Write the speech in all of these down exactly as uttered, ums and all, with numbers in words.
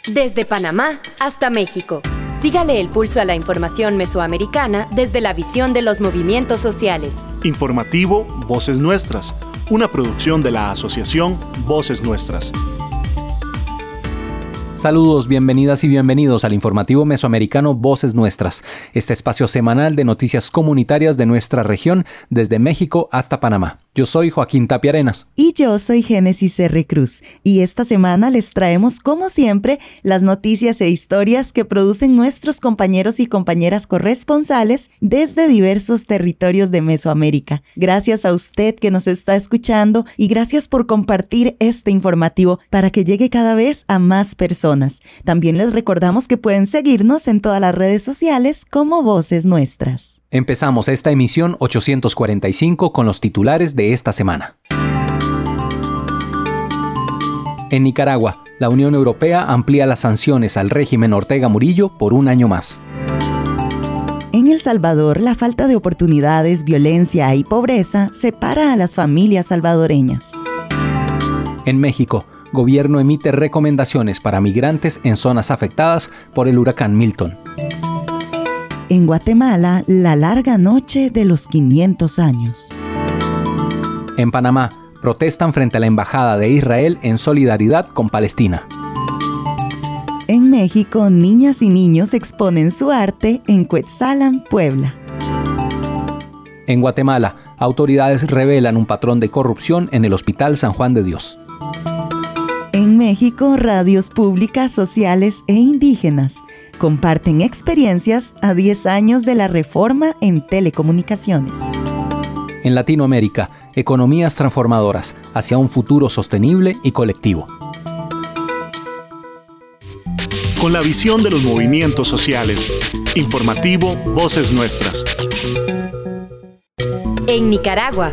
Desde Panamá hasta México. Sígale el pulso a la información mesoamericana desde la visión de los movimientos sociales. Informativo Voces Nuestras, una producción de la Asociación Voces Nuestras. Saludos, bienvenidas y bienvenidos al informativo mesoamericano Voces Nuestras, este espacio semanal de noticias comunitarias de nuestra región desde México hasta Panamá. Yo soy Joaquín Tapia Arenas. Y yo soy Génesis R. Cruz. Y esta semana les traemos, como siempre, las noticias e historias que producen nuestros compañeros y compañeras corresponsales desde diversos territorios de Mesoamérica. Gracias a usted que nos está escuchando y gracias por compartir este informativo para que llegue cada vez a más personas. También les recordamos que pueden seguirnos en todas las redes sociales como Voces Nuestras. Empezamos esta emisión ochocientos cuarenta y cinco con los titulares de esta semana. En Nicaragua, la Unión Europea amplía las sanciones al régimen Ortega Murillo por un año más. En El Salvador, la falta de oportunidades, violencia y pobreza separa a las familias salvadoreñas. En México, Gobierno emite recomendaciones para migrantes en zonas afectadas por el huracán Milton. En Guatemala, la larga noche de los quinientos años. En Panamá, protestan frente a la Embajada de Israel en solidaridad con Palestina. En México, niñas y niños exponen su arte en Cuetzalan, Puebla. En Guatemala, autoridades revelan un patrón de corrupción en el Hospital San Juan de Dios. En México, radios públicas, sociales e indígenas comparten experiencias a diez años de la reforma en telecomunicaciones. En Latinoamérica, economías transformadoras hacia un futuro sostenible y colectivo. Con la visión de los movimientos sociales. Informativo Voces Nuestras. En Nicaragua.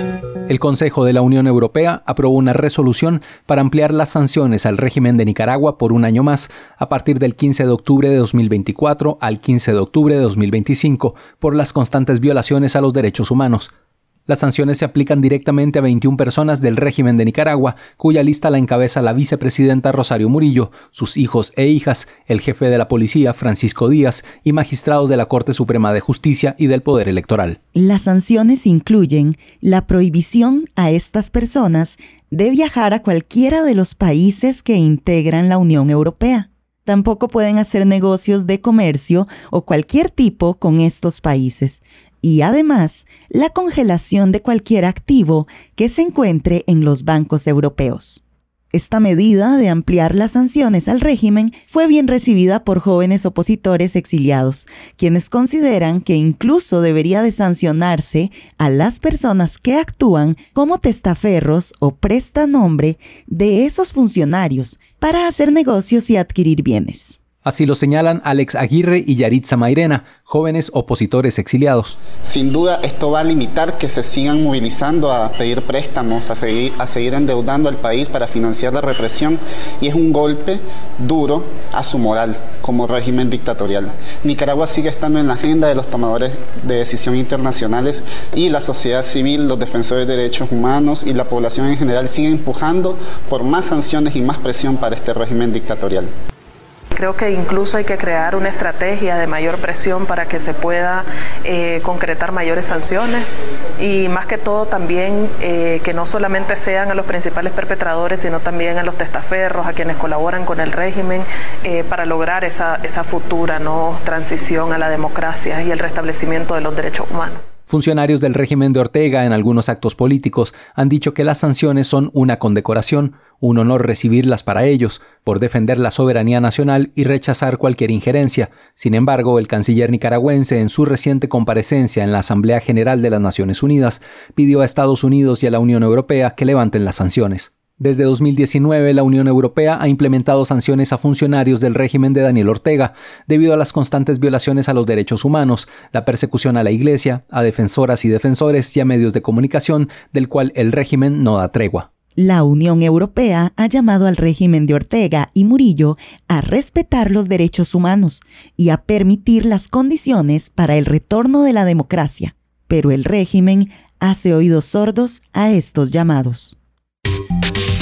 El Consejo de la Unión Europea aprobó una resolución para ampliar las sanciones al régimen de Nicaragua por un año más, a partir del quince de octubre de dos mil veinticuatro al quince de octubre de dos mil veinticinco, por las constantes violaciones a los derechos humanos. Las sanciones se aplican directamente a veintiuna personas del régimen de Nicaragua, cuya lista la encabeza la vicepresidenta Rosario Murillo, sus hijos e hijas, el jefe de la policía Francisco Díaz y magistrados de la Corte Suprema de Justicia y del Poder Electoral. Las sanciones incluyen la prohibición a estas personas de viajar a cualquiera de los países que integran la Unión Europea. Tampoco pueden hacer negocios de comercio o cualquier tipo con estos países. Y además, la congelación de cualquier activo que se encuentre en los bancos europeos. Esta medida de ampliar las sanciones al régimen fue bien recibida por jóvenes opositores exiliados, quienes consideran que incluso debería de sancionarse a las personas que actúan como testaferros o prestanombre de esos funcionarios para hacer negocios y adquirir bienes. Así lo señalan Alex Aguirre y Yaritza Mairena, jóvenes opositores exiliados. Sin duda, esto va a limitar que se sigan movilizando a pedir préstamos, a seguir, a seguir endeudando al país para financiar la represión, y es un golpe duro a su moral como régimen dictatorial. Nicaragua sigue estando en la agenda de los tomadores de decisión internacionales y la sociedad civil, los defensores de derechos humanos y la población en general siguen empujando por más sanciones y más presión para este régimen dictatorial. Creo que incluso hay que crear una estrategia de mayor presión para que se pueda eh, concretar mayores sanciones y más que todo también eh, que no solamente sean a los principales perpetradores, sino también a los testaferros, a quienes colaboran con el régimen eh, para lograr esa, esa futura ¿no? transición a la democracia y el restablecimiento de los derechos humanos. Funcionarios del régimen de Ortega en algunos actos políticos han dicho que las sanciones son una condecoración, un honor recibirlas para ellos, por defender la soberanía nacional y rechazar cualquier injerencia. Sin embargo, el canciller nicaragüense, en su reciente comparecencia en la Asamblea General de las Naciones Unidas, pidió a Estados Unidos y a la Unión Europea que levanten las sanciones. Desde dos mil diecinueve, la Unión Europea ha implementado sanciones a funcionarios del régimen de Daniel Ortega debido a las constantes violaciones a los derechos humanos, la persecución a la Iglesia, a defensoras y defensores y a medios de comunicación, del cual el régimen no da tregua. La Unión Europea ha llamado al régimen de Ortega y Murillo a respetar los derechos humanos y a permitir las condiciones para el retorno de la democracia, pero el régimen hace oídos sordos a estos llamados.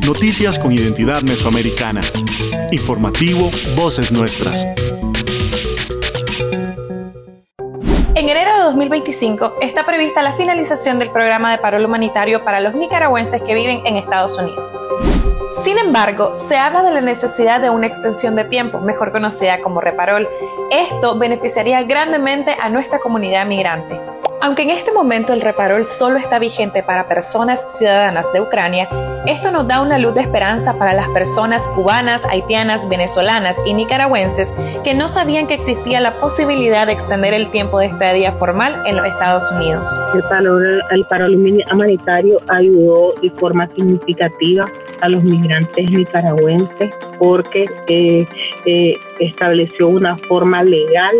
Noticias con identidad mesoamericana. Informativo Voces Nuestras. En enero de dos mil veinticinco está prevista la finalización del programa de parol humanitario para los nicaragüenses que viven en Estados Unidos. Sin embargo, se habla de la necesidad de una extensión de tiempo, mejor conocida como reparol. Esto beneficiaría grandemente a nuestra comunidad migrante. Aunque en este momento el reparol solo está vigente para personas ciudadanas de Ucrania, esto nos da una luz de esperanza para las personas cubanas, haitianas, venezolanas y nicaragüenses que no sabían que existía la posibilidad de extender el tiempo de estadía formal en los Estados Unidos. El parol, el parol humanitario ayudó de forma significativa a los migrantes nicaragüenses porque eh, eh, estableció una forma legal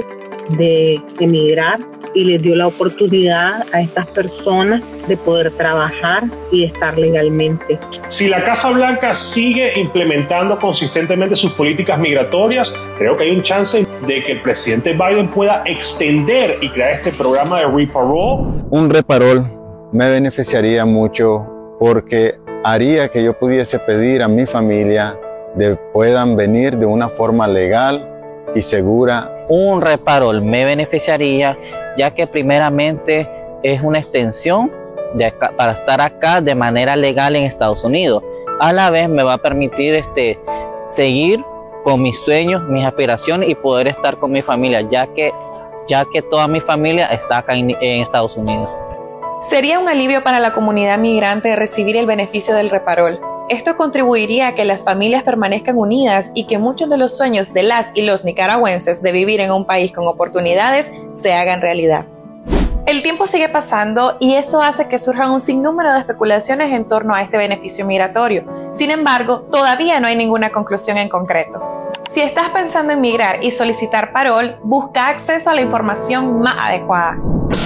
de emigrar y les dio la oportunidad a estas personas de poder trabajar y estar legalmente. Si la Casa Blanca sigue implementando consistentemente sus políticas migratorias, creo que hay un chance de que el presidente Biden pueda extender y crear este programa de reparol. Un reparol me beneficiaría mucho porque haría que yo pudiese pedir a mi familia de puedan venir de una forma legal y segura. Un reparol me beneficiaría ya que primeramente es una extensión de acá, para estar acá de manera legal en Estados Unidos. A la vez me va a permitir este, seguir con mis sueños, mis aspiraciones y poder estar con mi familia, ya que, ya que toda mi familia está acá en, en Estados Unidos. Sería un alivio para la comunidad migrante recibir el beneficio del reparol. Esto contribuiría a que las familias permanezcan unidas y que muchos de los sueños de las y los nicaragüenses de vivir en un país con oportunidades se hagan realidad. El tiempo sigue pasando y eso hace que surjan un sinnúmero de especulaciones en torno a este beneficio migratorio. Sin embargo, todavía no hay ninguna conclusión en concreto. Si estás pensando en migrar y solicitar parol, busca acceso a la información más adecuada.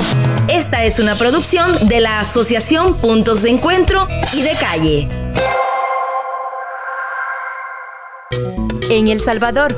Esta es una producción de la Asociación Puntos de Encuentro y de Calle. En El Salvador.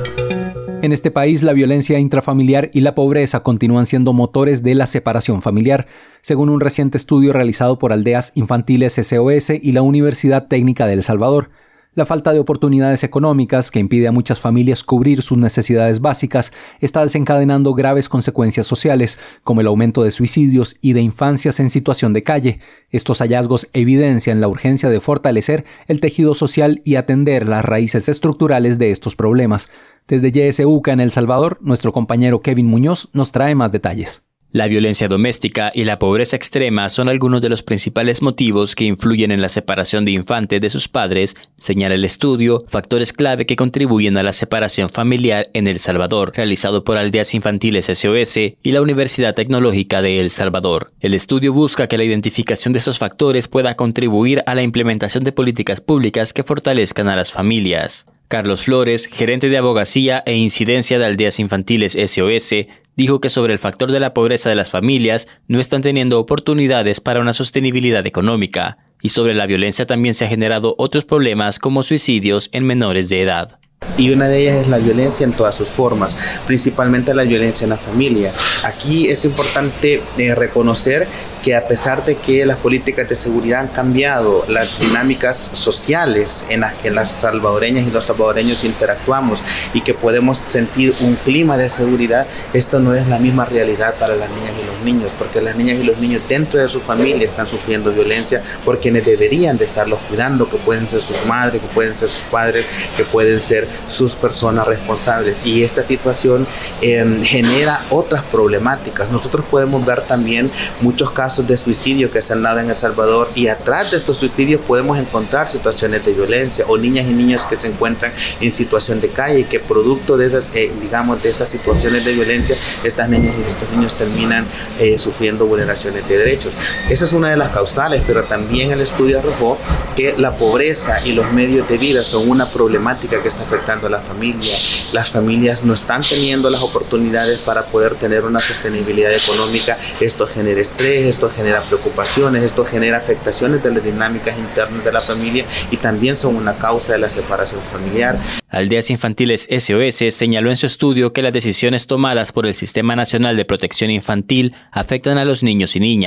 En este país, la violencia intrafamiliar y la pobreza continúan siendo motores de la separación familiar, según un reciente estudio realizado por Aldeas Infantiles S O S y la Universidad Técnica de El Salvador. La falta de oportunidades económicas, que impide a muchas familias cubrir sus necesidades básicas, está desencadenando graves consecuencias sociales, como el aumento de suicidios y de infancias en situación de calle. Estos hallazgos evidencian la urgencia de fortalecer el tejido social y atender las raíces estructurales de estos problemas. Desde Y S U C A en El Salvador, nuestro compañero Kevin Muñoz nos trae más detalles. La violencia doméstica y la pobreza extrema son algunos de los principales motivos que influyen en la separación de infantes de sus padres, señala el estudio, factores clave que contribuyen a la separación familiar en El Salvador, realizado por Aldeas Infantiles S O S y la Universidad Tecnológica de El Salvador. El estudio busca que la identificación de estos factores pueda contribuir a la implementación de políticas públicas que fortalezcan a las familias. Carlos Flores, gerente de abogacía e incidencia de Aldeas Infantiles S O S, dijo que sobre el factor de la pobreza de las familias no están teniendo oportunidades para una sostenibilidad económica, y sobre la violencia también se han generado otros problemas como suicidios en menores de edad. Y una de ellas es la violencia en todas sus formas, principalmente la violencia en la familia. Aquí es importante eh, reconocer que a pesar de que las políticas de seguridad han cambiado, las dinámicas sociales en las que las salvadoreñas y los salvadoreños interactuamos y que podemos sentir un clima de seguridad, esto no es la misma realidad para las niñas y los niños, porque las niñas y los niños dentro de su familia están sufriendo violencia por quienes deberían de estarlos cuidando, que pueden ser sus madres, que pueden ser sus padres, que pueden ser sus personas responsables. Y esta situación eh, genera otras problemáticas. Nosotros podemos ver también muchos casos de suicidio que se han dado en El Salvador, y atrás de estos suicidios podemos encontrar situaciones de violencia o niñas y niños que se encuentran en situación de calle y que producto de esas, eh, digamos, de estas situaciones de violencia, estas niñas y estos niños terminan eh, sufriendo vulneraciones de derechos. Esa es una de las causales, pero también el estudio arrojó que la pobreza y los medios de vida son una problemática que está afectando a la familia. Las familias no están teniendo las oportunidades para poder tener una sostenibilidad económica. Esto genera estrés, esto genera preocupaciones, esto genera afectaciones de las dinámicas internas de la familia y también son una causa de la separación familiar. Aldeas Infantiles S O S señaló en su estudio que las decisiones tomadas por el Sistema Nacional de Protección Infantil afectan a los niños y niñas.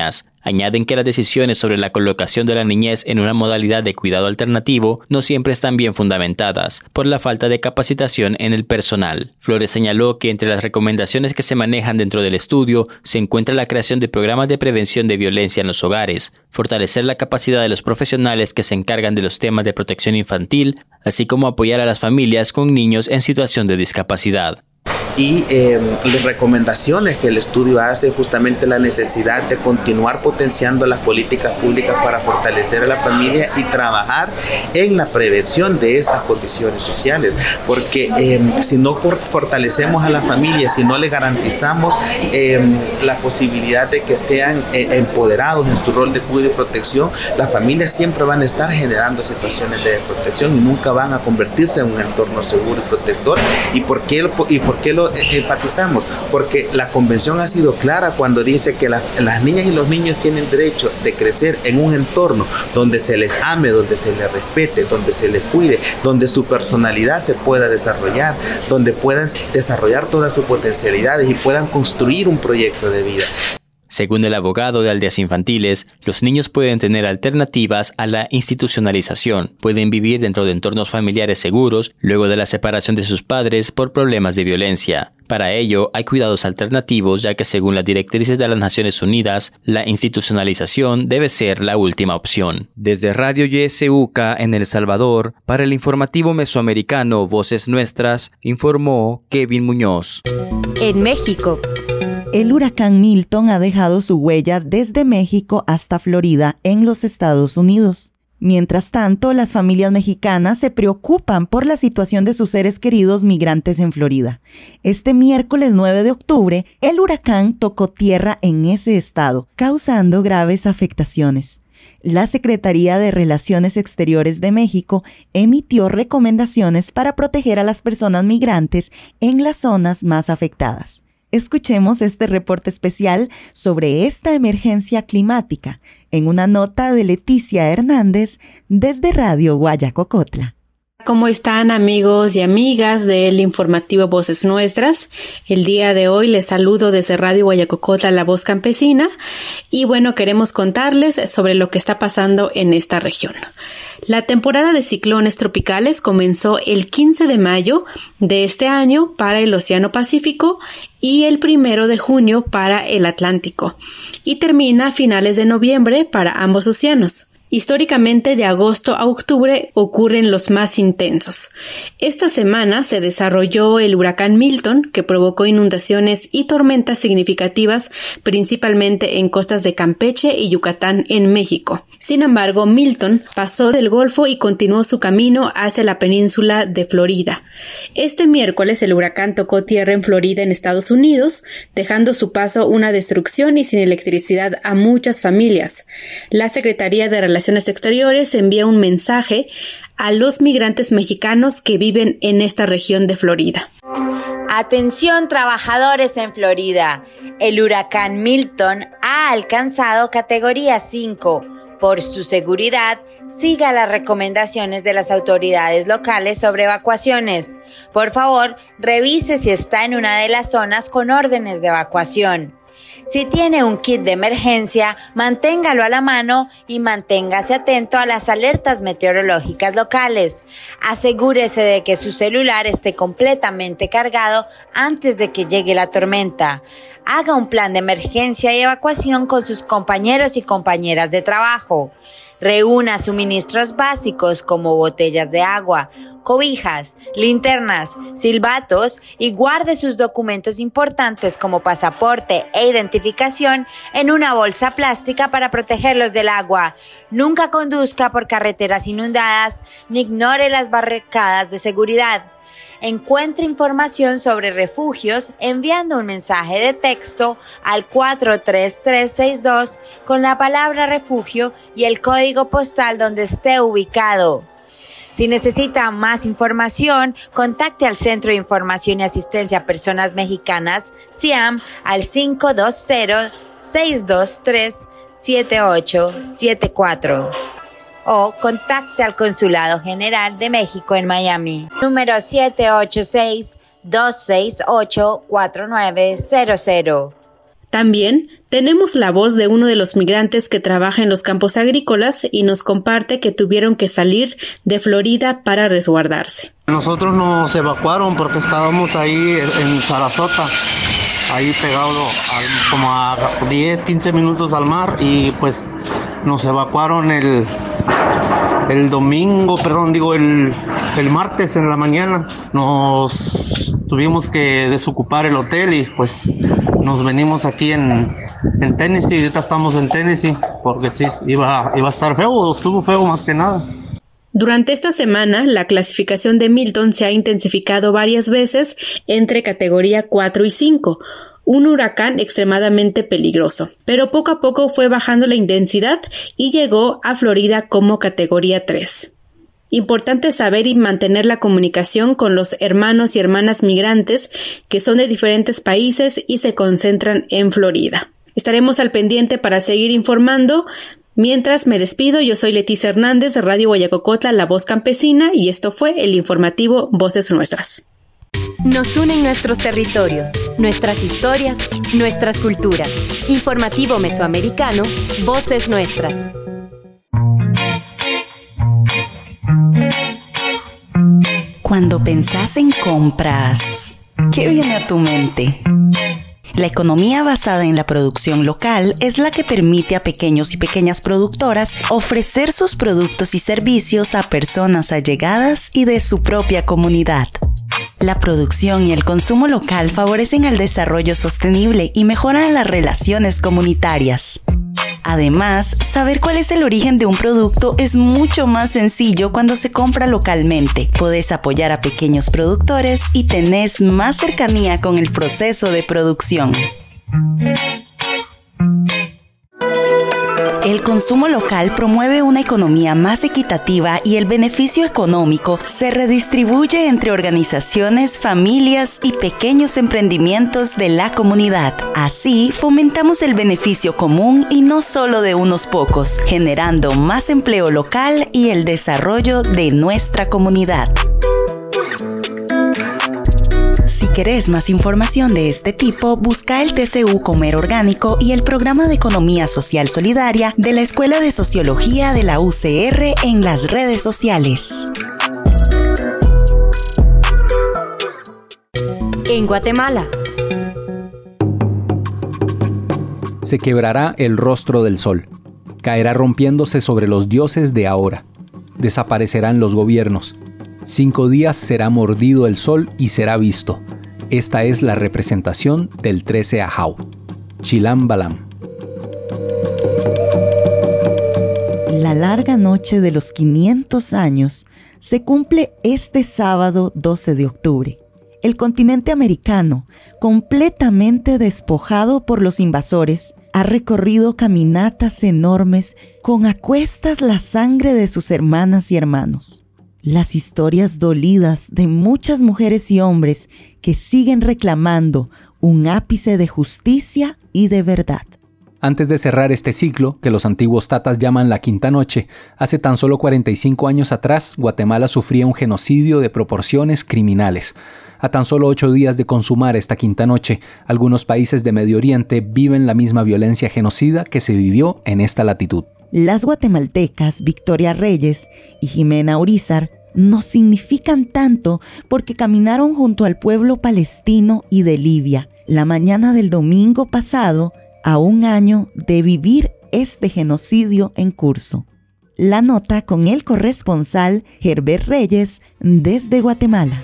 Añaden que las decisiones sobre la colocación de la niñez en una modalidad de cuidado alternativo no siempre están bien fundamentadas, por la falta de capacitación en el personal. Flores señaló que entre las recomendaciones que se manejan dentro del estudio se encuentra la creación de programas de prevención de violencia en los hogares, fortalecer la capacidad de los profesionales que se encargan de los temas de protección infantil, así como apoyar a las familias con niños en situación de discapacidad. Y eh, las recomendaciones que el estudio hace justamente la necesidad de continuar potenciando las políticas públicas para fortalecer a la familia y trabajar en la prevención de estas condiciones sociales, porque eh, si no fortalecemos a la familia, si no le garantizamos eh, la posibilidad de que sean eh, empoderados en su rol de cuidado y protección, las familias siempre van a estar generando situaciones de desprotección y nunca van a convertirse en un entorno seguro y protector. ¿Y por qué, y por qué lo enfatizamos? Porque la convención ha sido clara cuando dice que la, las niñas y los niños tienen derecho de crecer en un entorno donde se les ame, donde se les respete, donde se les cuide, donde su personalidad se pueda desarrollar, donde puedan desarrollar todas sus potencialidades y puedan construir un proyecto de vida. Según el abogado de Aldeas Infantiles, los niños pueden tener alternativas a la institucionalización, pueden vivir dentro de entornos familiares seguros luego de la separación de sus padres por problemas de violencia. Para ello, hay cuidados alternativos, ya que según las directrices de las Naciones Unidas, la institucionalización debe ser la última opción. Desde Radio Y S U C A en El Salvador, para el informativo mesoamericano Voces Nuestras, informó Kevin Muñoz. En México. El huracán Milton ha dejado su huella desde México hasta Florida, en los Estados Unidos. Mientras tanto, las familias mexicanas se preocupan por la situación de sus seres queridos migrantes en Florida. Este miércoles nueve de octubre, el huracán tocó tierra en ese estado, causando graves afectaciones. La Secretaría de Relaciones Exteriores de México emitió recomendaciones para proteger a las personas migrantes en las zonas más afectadas. Escuchemos este reporte especial sobre esta emergencia climática en una nota de Leticia Hernández desde Radio Guayacocotla. ¿Cómo están, amigos y amigas del informativo Voces Nuestras? El día de hoy les saludo desde Radio Guayacocotla, La Voz Campesina, y bueno, queremos contarles sobre lo que está pasando en esta región. La temporada de ciclones tropicales comenzó el quince de mayo de este año para el Océano Pacífico y el primero de junio para el Atlántico, y termina a finales de noviembre para ambos océanos. Históricamente, de agosto a octubre ocurren los más intensos. Esta semana se desarrolló el huracán Milton, que provocó inundaciones y tormentas significativas, principalmente en costas de Campeche y Yucatán en México. Sin embargo, Milton pasó del Golfo y continuó su camino hacia la península de Florida. Este miércoles el huracán tocó tierra en Florida, en Estados Unidos, dejando a su paso una destrucción y sin electricidad a muchas familias. La Secretaría de Relaciones Exteriores envía un mensaje a los migrantes mexicanos que viven en esta región de Florida. Atención, trabajadores en Florida. El huracán Milton ha alcanzado categoría cinco. Por su seguridad, siga las recomendaciones de las autoridades locales sobre evacuaciones. Por favor, revise si está en una de las zonas con órdenes de evacuación. Si tiene un kit de emergencia, manténgalo a la mano y manténgase atento a las alertas meteorológicas locales. Asegúrese de que su celular esté completamente cargado antes de que llegue la tormenta. Haga un plan de emergencia y evacuación con sus compañeros y compañeras de trabajo. Reúna suministros básicos como botellas de agua, cobijas, linternas, silbatos y guarde sus documentos importantes como pasaporte e identificación en una bolsa plástica para protegerlos del agua. Nunca conduzca por carreteras inundadas ni ignore las barricadas de seguridad. Encuentre información sobre refugios enviando un mensaje de texto al cuatro tres tres seis dos con la palabra refugio y el código postal donde esté ubicado. Si necesita más información, contacte al Centro de Información y Asistencia a Personas Mexicanas, C I A M, al cinco dos cero, seis dos tres, siete ocho siete cuatro. O contacte al Consulado General de México en Miami, número siete ocho seis, dos seis ocho, cuatro nueve cero cero. También Tenemos la voz de uno de los migrantes que trabaja en los campos agrícolas y nos comparte que tuvieron que salir de Florida para resguardarse. Nosotros nos evacuaron porque estábamos ahí en Sarasota, ahí pegado a, como a diez, quince minutos al mar, y pues nos evacuaron el, el domingo, perdón, digo el, el martes en la mañana. Nos tuvimos que desocupar el hotel y pues nos venimos aquí en, en Tennessee. Ahorita estamos en Tennessee porque sí, iba, iba a estar feo, estuvo feo más que nada. Durante esta semana, la clasificación de Milton se ha intensificado varias veces entre categoría cuatro y cinco, un huracán extremadamente peligroso, pero poco a poco fue bajando la intensidad y llegó a Florida como categoría tres. Importante saber y mantener la comunicación con los hermanos y hermanas migrantes que son de diferentes países y se concentran en Florida. Estaremos al pendiente para seguir informando. Mientras me despido, yo soy Leticia Hernández de Radio Guayacocotla, La Voz Campesina, y esto fue el informativo Voces Nuestras. Nos unen nuestros territorios, nuestras historias, nuestras culturas. Informativo Mesoamericano, Voces Nuestras. Cuando pensás en compras, ¿qué viene a tu mente? La economía basada en la producción local es la que permite a pequeños y pequeñas productoras ofrecer sus productos y servicios a personas allegadas y de su propia comunidad. La producción y el consumo local favorecen el desarrollo sostenible y mejoran las relaciones comunitarias. Además, saber cuál es el origen de un producto es mucho más sencillo cuando se compra localmente. Podés apoyar a pequeños productores y tenés más cercanía con el proceso de producción. El consumo local promueve una economía más equitativa y el beneficio económico se redistribuye entre organizaciones, familias y pequeños emprendimientos de la comunidad. Así, fomentamos el beneficio común y no solo de unos pocos, generando más empleo local y el desarrollo de nuestra comunidad. Si querés más información de este tipo, busca el T C U Comer Orgánico y el Programa de Economía Social Solidaria de la Escuela de Sociología de la U C R en las redes sociales. En Guatemala. Se quebrará el rostro del sol. Caerá rompiéndose sobre los dioses de ahora. Desaparecerán los gobiernos. Cinco días será mordido el sol y será visto. Esta es la representación del trece Ajau. Chilam Balam. La larga noche de los quinientos años se cumple este sábado doce de octubre. El continente americano, completamente despojado por los invasores, ha recorrido caminatas enormes con a cuestas la sangre de sus hermanas y hermanos. Las historias dolidas de muchas mujeres y hombres que siguen reclamando un ápice de justicia y de verdad. Antes de cerrar este ciclo, que los antiguos tatas llaman la quinta noche, hace tan solo cuarenta y cinco años atrás, Guatemala sufría un genocidio de proporciones criminales. A tan solo ocho días de consumar esta quinta noche, algunos países de Medio Oriente viven la misma violencia genocida que se vivió en esta latitud. Las guatemaltecas Victoria Reyes y Jimena Urizar nos significan tanto porque caminaron junto al pueblo palestino y de Libia la mañana del domingo pasado, a un año de vivir este genocidio en curso. La nota con el corresponsal Herbert Reyes desde Guatemala.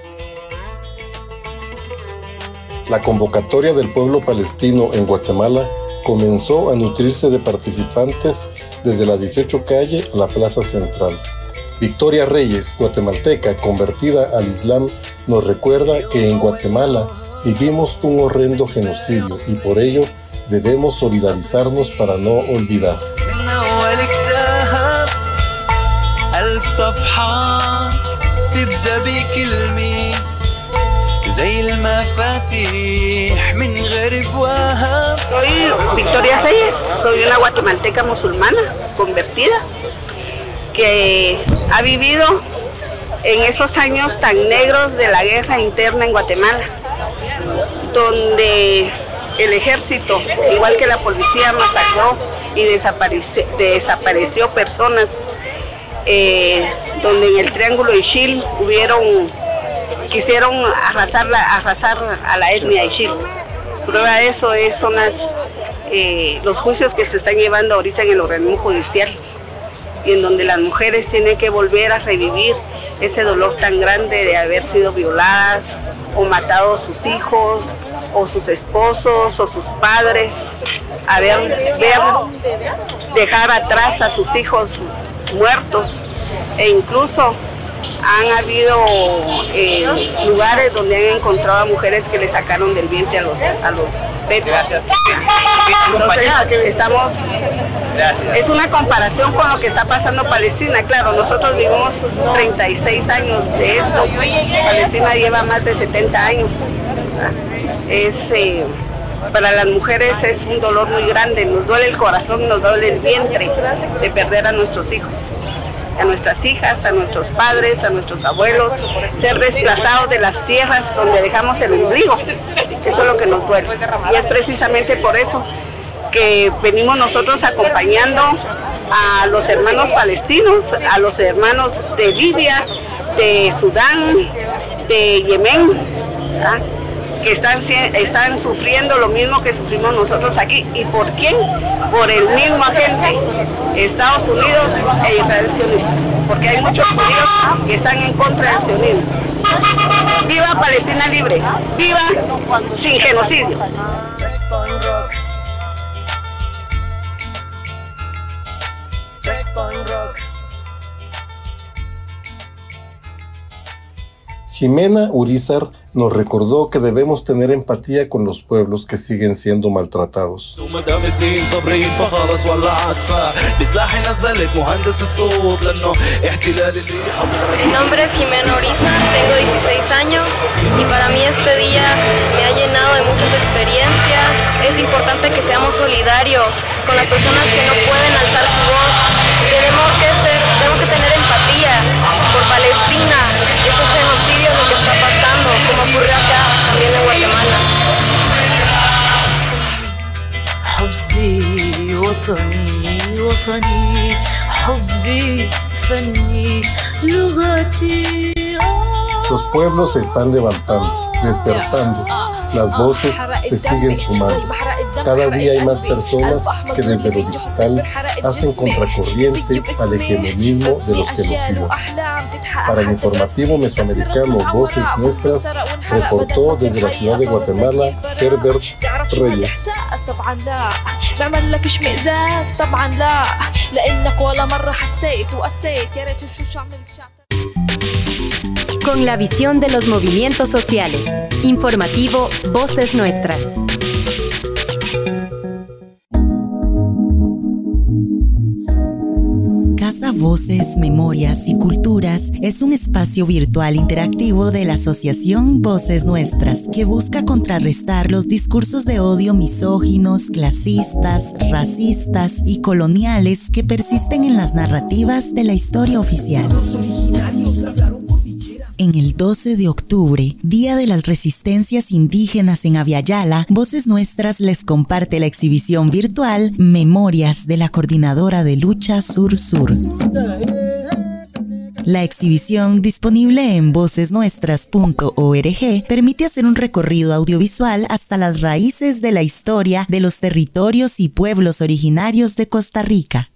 La convocatoria del pueblo palestino en Guatemala comenzó a nutrirse de participantes desde la dieciocho calle a la plaza central. Victoria Reyes, guatemalteca convertida al Islam, nos recuerda que en Guatemala vivimos un horrendo genocidio y por ello debemos solidarizarnos para no olvidar. Soy Victoria Reyes, soy una guatemalteca musulmana convertida que ha vivido en esos años tan negros de la guerra interna en Guatemala, donde el ejército, igual que la policía, masacró y desapareció, desapareció personas, eh, donde en el Triángulo Ixil hubieron, quisieron arrasar, la, arrasar a la etnia Ixil. Prueba de eso es, son las, eh, los juicios que se están llevando ahorita en el organismo judicial, y en donde las mujeres tienen que volver a revivir ese dolor tan grande de haber sido violadas o matado a sus hijos o sus esposos o sus padres, haber, ver, dejar atrás a sus hijos muertos, e incluso han habido eh, lugares donde han encontrado a mujeres que le sacaron del vientre a los, a los fetos. Entonces estamos, es una comparación con lo que está pasando en Palestina. Claro, nosotros vivimos treinta y seis años de esto, Palestina lleva más de setenta años. Es, eh, para las mujeres es un dolor muy grande, nos duele el corazón, nos duele el vientre de perder a nuestros hijos, a nuestras hijas, a nuestros padres, a nuestros abuelos, ser desplazados de las tierras donde dejamos el ombligo. Eso es lo que nos duele. Y es precisamente por eso que venimos nosotros acompañando a los hermanos palestinos, a los hermanos de Libia, de Sudán, de Yemen, ¿verdad?, que están, están sufriendo lo mismo que sufrimos nosotros aquí. ¿Y por quién? Por el mismo agente, Estados Unidos e Israel sionista, porque hay muchos judíos que están en contra del sionismo. ¡Viva Palestina libre! ¡Viva sin genocidio! Jimena Urizar nos recordó que debemos tener empatía con los pueblos que siguen siendo maltratados. Mi nombre es Jimena Urizar, tengo dieciséis años y para mí este día me ha llenado de muchas experiencias. Es importante que seamos solidarios con las personas que no pueden alzar su voz. Tenemos que ser, tenemos que tener empatía por Palestina. Es un genocidio lo que está pasando, como ocurrió acá también en Guatemala. Los pueblos se están levantando, despertando. Las voces se siguen sumando. Cada día hay más personas que desde lo digital hacen contracorriente al hegemonismo de los genocidas. Para el informativo mesoamericano Voces Nuestras, reportó desde la ciudad de Guatemala Herbert Reyes. Con la visión de los movimientos sociales. Informativo Voces Nuestras. Casa Voces, Memorias y Culturas es un espacio virtual interactivo de la Asociación Voces Nuestras que busca contrarrestar los discursos de odio misóginos, clasistas, racistas y coloniales que persisten en las narrativas de la historia oficial. Los originarios labraron cordilleras. En el doce de octubre, Día de las Resistencias Indígenas en Aviala, Voces Nuestras les comparte la exhibición virtual Memorias de la Coordinadora de Lucha Sur-Sur. La exhibición, disponible en voces nuestras punto org, permite hacer un recorrido audiovisual hasta las raíces de la historia de los territorios y pueblos originarios de Costa Rica.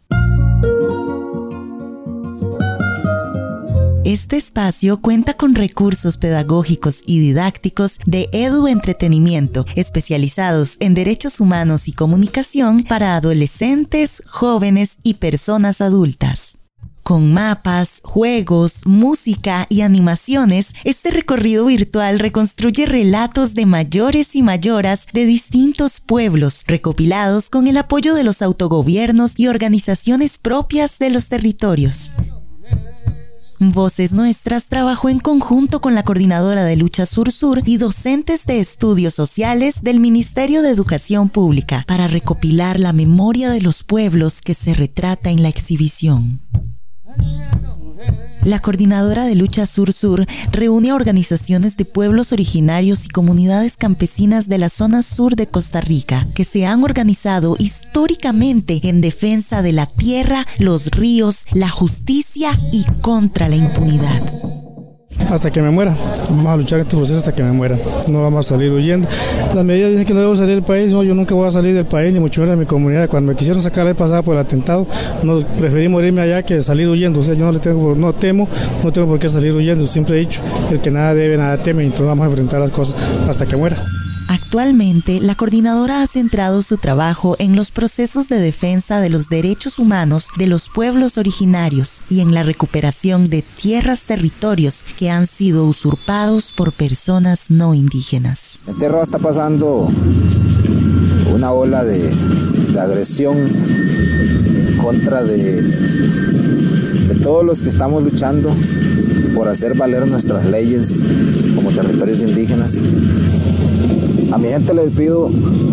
Este espacio cuenta con recursos pedagógicos y didácticos de Edu Entretenimiento, especializados en derechos humanos y comunicación para adolescentes, jóvenes y personas adultas. Con mapas, juegos, música y animaciones, este recorrido virtual reconstruye relatos de mayores y mayoras de distintos pueblos, recopilados con el apoyo de los autogobiernos y organizaciones propias de los territorios. Voces Nuestras trabajó en conjunto con la Coordinadora de Lucha Sur-Sur y docentes de estudios sociales del Ministerio de Educación Pública para recopilar la memoria de los pueblos que se retrata en la exhibición. La Coordinadora de Lucha Sur-Sur reúne a organizaciones de pueblos originarios y comunidades campesinas de la zona sur de Costa Rica, que se han organizado históricamente en defensa de la tierra, los ríos, la justicia y contra la impunidad. Hasta que me muera, vamos a luchar este proceso hasta que me muera, no vamos a salir huyendo. Las medidas dicen que no debo salir del país, no, yo nunca voy a salir del país, ni mucho menos de mi comunidad. Cuando me quisieron sacar el pasado por el atentado, no, preferí morirme allá que salir huyendo. O sea, yo no le tengo, no temo, no tengo por qué salir huyendo. Siempre he dicho, el que nada debe, nada teme, y entonces vamos a enfrentar las cosas hasta que muera. Actualmente, la coordinadora ha centrado su trabajo en los procesos de defensa de los derechos humanos de los pueblos originarios y en la recuperación de tierras, territorios que han sido usurpados por personas no indígenas. En Terra está pasando una ola de, de agresión en contra de, de todos los que estamos luchando por hacer valer nuestras leyes como territorios indígenas. A mi gente les pido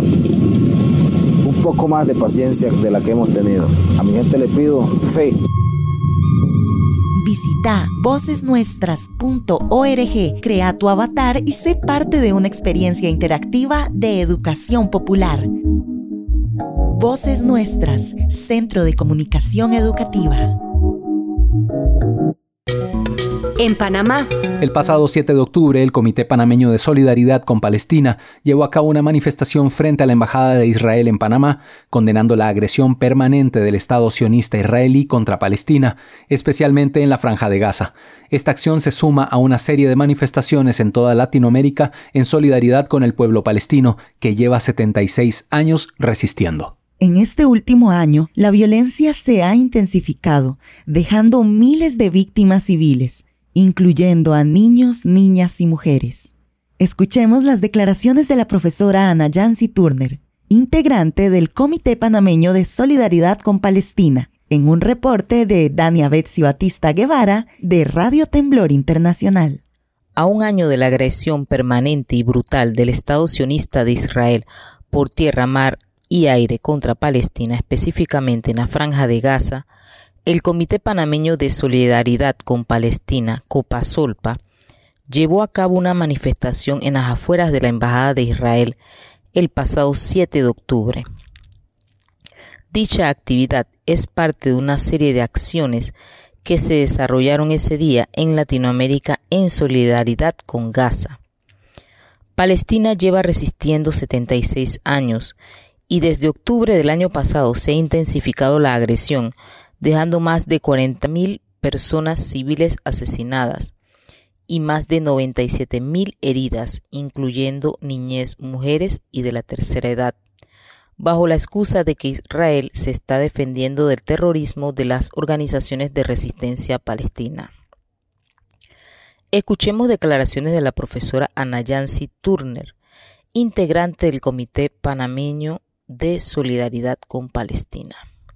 un poco más de paciencia de la que hemos tenido. A mi gente les pido fe. Visita voces nuestras punto org, crea tu avatar y sé parte de una experiencia interactiva de educación popular. Voces Nuestras, Centro de Comunicación Educativa. En Panamá. El pasado siete de octubre, el Comité Panameño de Solidaridad con Palestina llevó a cabo una manifestación frente a la Embajada de Israel en Panamá, condenando la agresión permanente del Estado sionista israelí contra Palestina, especialmente en la Franja de Gaza. Esta acción se suma a una serie de manifestaciones en toda Latinoamérica en solidaridad con el pueblo palestino, que lleva setenta y seis años resistiendo. En este último año, la violencia se ha intensificado, dejando miles de víctimas civiles, incluyendo a niños, niñas y mujeres. Escuchemos las declaraciones de la profesora Ana Yancy Turner, integrante del Comité Panameño de Solidaridad con Palestina, en un reporte de Dania Betsy Batista Guevara de Radio Temblor Internacional. A un año de la agresión permanente y brutal del Estado sionista de Israel por tierra, mar y aire contra Palestina, específicamente en la Franja de Gaza, el Comité Panameño de Solidaridad con Palestina, COPASOLPA, llevó a cabo una manifestación en las afueras de la Embajada de Israel el pasado siete de octubre. Dicha actividad es parte de una serie de acciones que se desarrollaron ese día en Latinoamérica en solidaridad con Gaza. Palestina lleva resistiendo setenta y seis años y desde octubre del año pasado se ha intensificado la agresión, dejando más de cuarenta mil personas civiles asesinadas y más de noventa y siete mil heridas, incluyendo niñez, mujeres y de la tercera edad, bajo la excusa de que Israel se está defendiendo del terrorismo de las organizaciones de resistencia palestina. Escuchemos declaraciones de la profesora Ana Yancy Turner, integrante del Comité Panameño de Solidaridad con Palestina.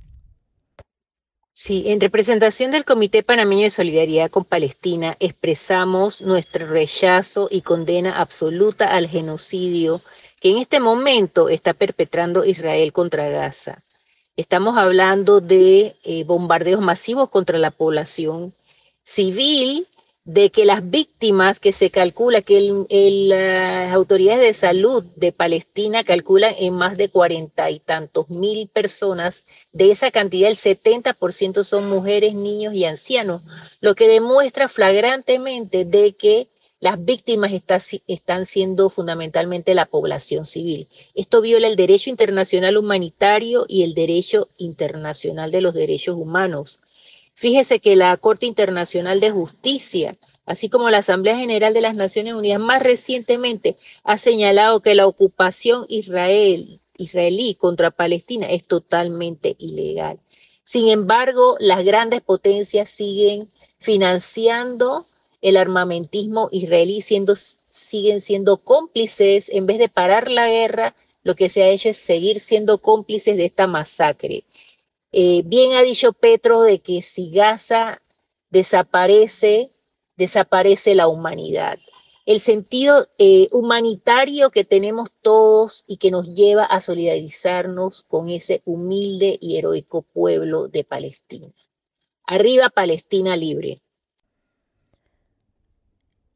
Sí, en representación del Comité Panameño de Solidaridad con Palestina expresamos nuestro rechazo y condena absoluta al genocidio que en este momento está perpetrando Israel contra Gaza. Estamos hablando de eh, bombardeos masivos contra la población civil, de que las víctimas, que se calcula que el, el, las autoridades de salud de Palestina calculan en más de cuarenta y tantos mil personas, de esa cantidad el setenta por ciento son mujeres, niños y ancianos, lo que demuestra flagrantemente de que las víctimas está, están siendo fundamentalmente la población civil. Esto viola el derecho internacional humanitario y el derecho internacional de los derechos humanos. Fíjese que la Corte Internacional de Justicia, así como la Asamblea General de las Naciones Unidas, más recientemente ha señalado que la ocupación israel, israelí contra Palestina es totalmente ilegal. Sin embargo, las grandes potencias siguen financiando el armamentismo israelí, siendo, siguen siendo cómplices. En vez de parar la guerra, lo que se ha hecho es seguir siendo cómplices de esta masacre. Eh, bien ha dicho Petro de que si Gaza desaparece, desaparece la humanidad. El sentido eh, humanitario que tenemos todos y que nos lleva a solidarizarnos con ese humilde y heroico pueblo de Palestina. Arriba Palestina libre.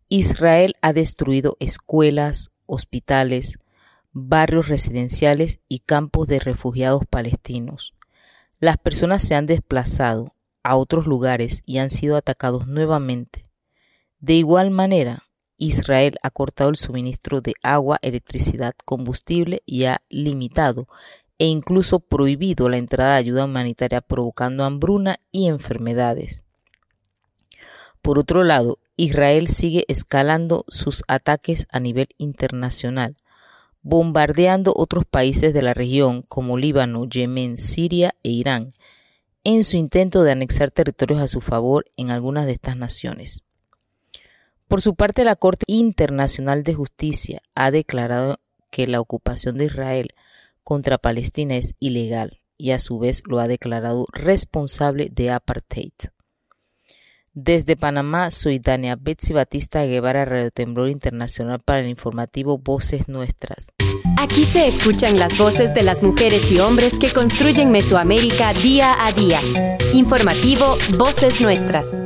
Israel ha destruido escuelas, hospitales, barrios residenciales y campos de refugiados palestinos. Las personas se han desplazado a otros lugares y han sido atacados nuevamente. De igual manera, Israel ha cortado el suministro de agua, electricidad, combustible y ha limitado e incluso prohibido la entrada de ayuda humanitaria, provocando hambruna y enfermedades. Por otro lado, Israel sigue escalando sus ataques a nivel internacional, bombardeando otros países de la región como Líbano, Yemen, Siria e Irán, en su intento de anexar territorios a su favor en algunas de estas naciones. Por su parte, la Corte Internacional de Justicia ha declarado que la ocupación de Israel contra Palestina es ilegal y a su vez lo ha declarado responsable de apartheid. Desde Panamá, soy Dania Betsy Batista Guevara, Radio Temblor Internacional, para el informativo Voces Nuestras. Aquí se escuchan las voces de las mujeres y hombres que construyen Mesoamérica día a día. Informativo Voces Nuestras.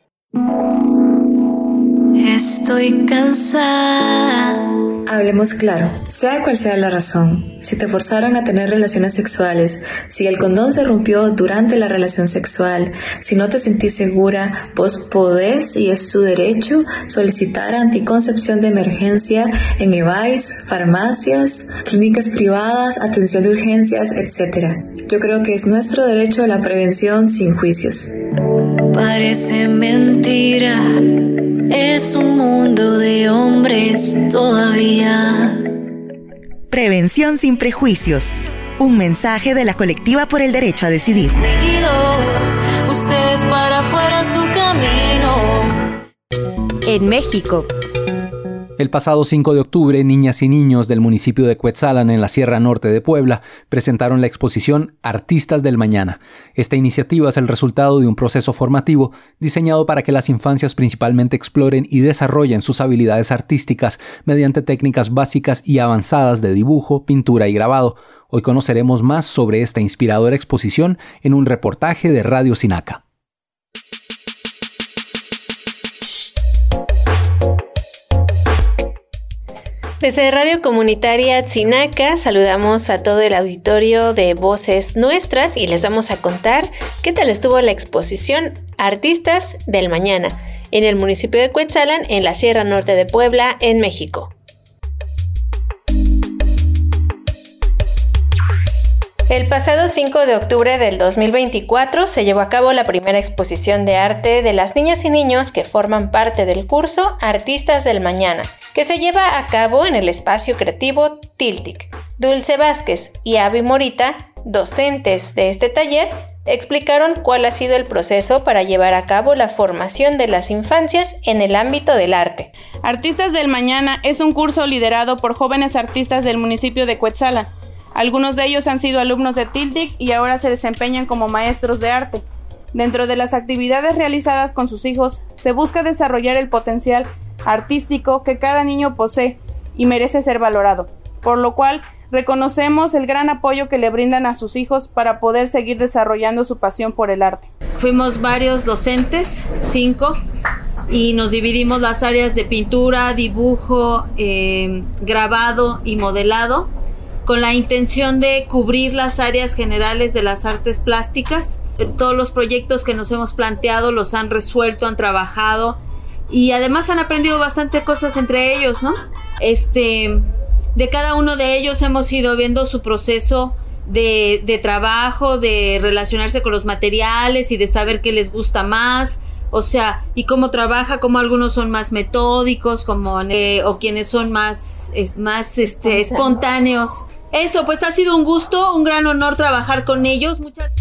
Estoy cansada. Hablemos claro, sea cual sea la razón. Si te forzaron a tener relaciones sexuales, si el condón se rompió durante la relación sexual, si no te sentís segura, vos podés, y es tu derecho, solicitar anticoncepción de emergencia en E V A I S, farmacias, clínicas privadas, atención de urgencias, etcétera. Yo creo que es nuestro derecho a la prevención sin juicios. Parece mentira. Es un mundo de hombres todavía. Prevención sin prejuicios. Un mensaje de la colectiva por el derecho a decidir. Ustedes para afuera su camino. En México. El pasado cinco de octubre, niñas y niños del municipio de Cuetzalan, en la Sierra Norte de Puebla, presentaron la exposición Artistas del Mañana. Esta iniciativa es el resultado de un proceso formativo diseñado para que las infancias principalmente exploren y desarrollen sus habilidades artísticas mediante técnicas básicas y avanzadas de dibujo, pintura y grabado. Hoy conoceremos más sobre esta inspiradora exposición en un reportaje de Radio Sinaca. Desde Radio Comunitaria Sinaca saludamos a todo el auditorio de Voces Nuestras y les vamos a contar qué tal estuvo la exposición Artistas del Mañana en el municipio de Cuetzalan, en la Sierra Norte de Puebla, en México. El pasado cinco de octubre del dos mil veinticuatro se llevó a cabo la primera exposición de arte de las niñas y niños que forman parte del curso Artistas del Mañana, que se lleva a cabo en el espacio creativo Tiltic. Dulce Vázquez y Avi Morita, docentes de este taller, explicaron cuál ha sido el proceso para llevar a cabo la formación de las infancias en el ámbito del arte. Artistas del Mañana es un curso liderado por jóvenes artistas del municipio de Cuetzalan. Algunos de ellos han sido alumnos de Tiltic y ahora se desempeñan como maestros de arte. Dentro de las actividades realizadas con sus hijos, se busca desarrollar el potencial artístico que cada niño posee y merece ser valorado, por lo cual reconocemos el gran apoyo que le brindan a sus hijos para poder seguir desarrollando su pasión por el arte. Fuimos varios docentes, cinco, y nos dividimos las áreas de pintura, dibujo, eh, grabado y modelado, con la intención de cubrir las áreas generales de las artes plásticas. Todos los proyectos que nos hemos planteado los han resuelto, han trabajado y además han aprendido bastante cosas entre ellos, ¿no? Este, de cada uno de ellos hemos ido viendo su proceso de, de trabajo, de relacionarse con los materiales y de saber qué les gusta más, o sea, y cómo trabaja, como algunos son más metódicos, como eh, o quienes son más, es, más este, espontáneos. Eso, pues ha sido un gusto, un gran honor trabajar con ellos. Muchas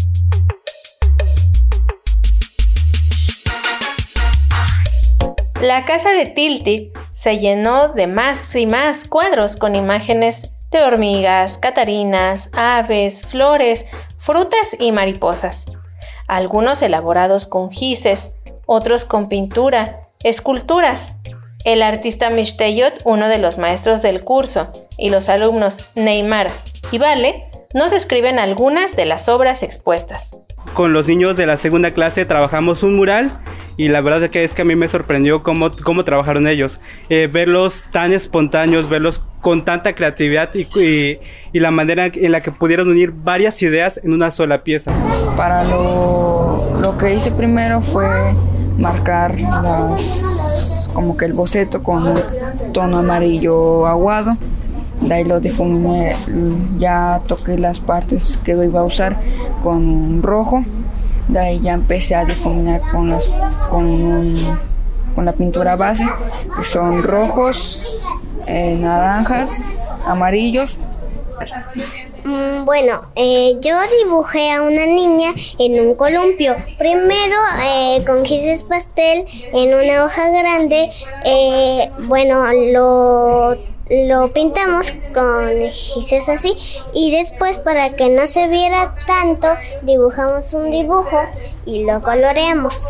La casa de Tiltic se llenó de más y más cuadros con imágenes de hormigas, catarinas, aves, flores, frutas y mariposas. Algunos elaborados con gises, otros con pintura, esculturas. El artista Mishteyot, uno de los maestros del curso, y los alumnos Neymar y Vale nos escriben algunas de las obras expuestas. Con los niños de la segunda clase trabajamos un mural y la verdad es que, es que a mí me sorprendió cómo, cómo trabajaron ellos, eh, verlos tan espontáneos, verlos con tanta creatividad y, y, y la manera en la que pudieron unir varias ideas en una sola pieza. Para lo, lo que hice primero fue marcar las, como que el boceto con un tono amarillo aguado. De ahí lo difuminé, ya toqué las partes que iba a usar con rojo. De ahí ya empecé a difuminar con, las, con, un, con la pintura base, que son rojos, eh, naranjas, amarillos. Bueno, eh, yo dibujé a una niña en un columpio. Primero eh, con gises pastel en una hoja grande. Eh, bueno, lo, lo pintamos con gises así y después, para que no se viera tanto, dibujamos un dibujo y lo coloreamos.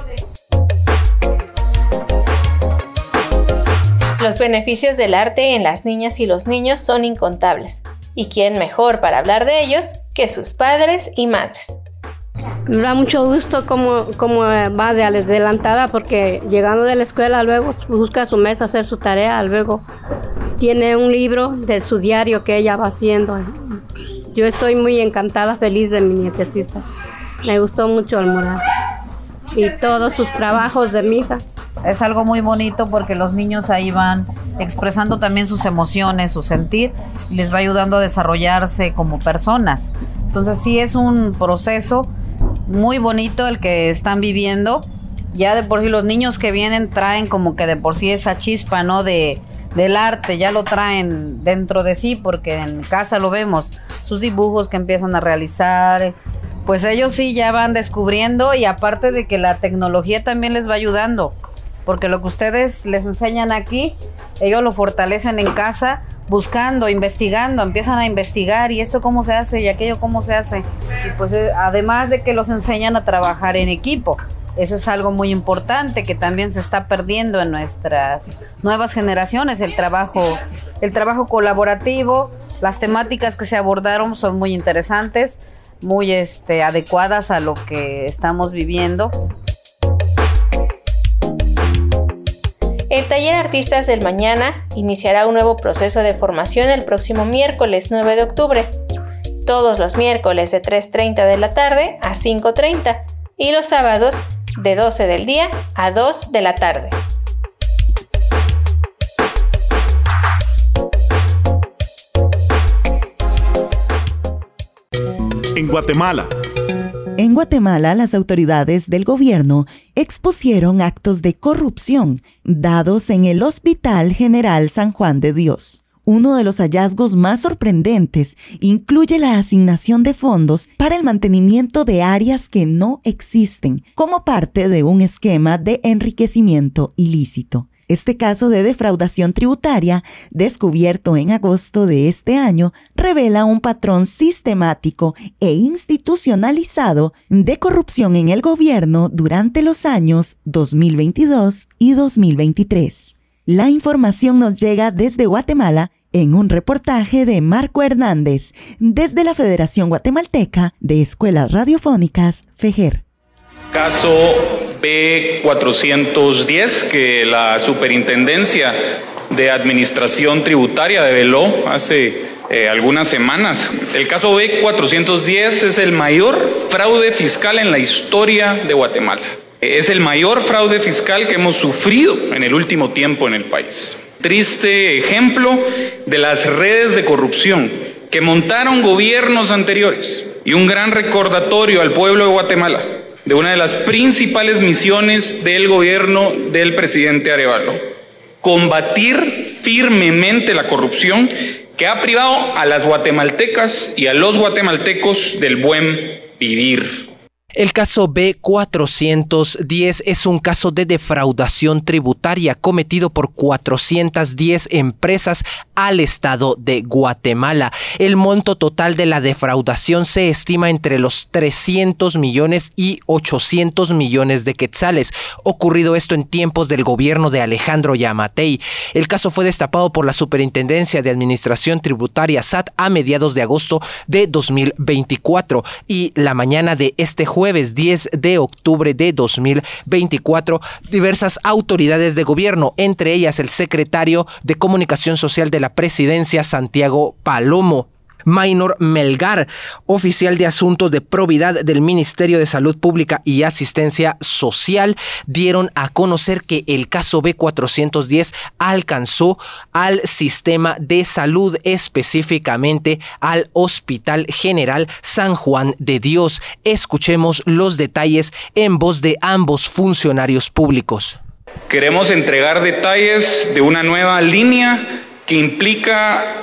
Los beneficios del arte en las niñas y los niños son incontables. ¿Y quién mejor para hablar de ellos que sus padres y madres? Me da mucho gusto cómo, cómo va de adelantada, porque llegando de la escuela luego busca su mesa hacer su tarea, luego tiene un libro de su diario que ella va haciendo. Yo estoy muy encantada, feliz de mi nietecita. Me gustó mucho el mural y todos sus trabajos de mi hija. Es algo muy bonito porque los niños ahí van expresando también sus emociones, su sentir, y les va ayudando a desarrollarse como personas. Entonces sí es un proceso muy bonito el que están viviendo. Ya de por sí los niños que vienen traen como que de por sí esa chispa, ¿no? De, del arte, ya lo traen dentro de sí, porque en casa lo vemos, sus dibujos que empiezan a realizar. Pues ellos sí ya van descubriendo, y aparte de que la tecnología también les va ayudando, porque lo que ustedes les enseñan aquí, ellos lo fortalecen en casa, buscando, investigando, empiezan a investigar, y esto cómo se hace, y aquello cómo se hace. Y pues además de que los enseñan a trabajar en equipo, eso es algo muy importante que también se está perdiendo en nuestras nuevas generaciones, el trabajo, el trabajo colaborativo. Las temáticas que se abordaron son muy interesantes, muy este, adecuadas a lo que estamos viviendo. El taller Artistas del Mañana iniciará un nuevo proceso de formación el próximo miércoles nueve de octubre, todos los miércoles de tres treinta de la tarde a cinco treinta y los sábados de doce del día a dos de la tarde. En Guatemala. En Guatemala, las autoridades del gobierno expusieron actos de corrupción dados en el Hospital General San Juan de Dios. Uno de los hallazgos más sorprendentes incluye la asignación de fondos para el mantenimiento de áreas que no existen, como parte de un esquema de enriquecimiento ilícito. Este caso de defraudación tributaria, descubierto en agosto de este año, revela un patrón sistemático e institucionalizado de corrupción en el gobierno durante los años dos mil veintidós y dos mil veintitrés. La información nos llega desde Guatemala en un reportaje de Marco Hernández, desde la Federación Guatemalteca de Escuelas Radiofónicas, FEGER. Caso B cuatrocientos diez, que la Superintendencia de Administración Tributaria develó hace eh, algunas semanas. El caso B cuatrocientos diez es el mayor fraude fiscal en la historia de Guatemala. Es el mayor fraude fiscal que hemos sufrido en el último tiempo en el país. Triste ejemplo de las redes de corrupción que montaron gobiernos anteriores, y un gran recordatorio al pueblo de Guatemala de una de las principales misiones del gobierno del presidente Arévalo: combatir firmemente la corrupción que ha privado a las guatemaltecas y a los guatemaltecos del buen vivir. El caso B cuatrocientos diez es un caso de defraudación tributaria cometido por cuatrocientas diez empresas al estado de Guatemala. El monto total de la defraudación se estima entre los trescientos millones y ochocientos millones de quetzales. Ocurrido esto en tiempos del gobierno de Alejandro Yamatei. El caso fue destapado por la Superintendencia de Administración Tributaria S A T a mediados de agosto de dos mil veinticuatro, y la mañana de este jueves jueves diez de octubre de dos mil veinticuatro, diversas autoridades de gobierno, entre ellas el secretario de Comunicación Social de la Presidencia, Santiago Palomo, Maynor Melgar, oficial de Asuntos de Probidad del Ministerio de Salud Pública y Asistencia Social, dieron a conocer que el caso B cuatrocientos diez alcanzó al sistema de salud, específicamente al Hospital General San Juan de Dios. Escuchemos los detalles en voz de ambos funcionarios públicos. Queremos entregar detalles de una nueva línea que implica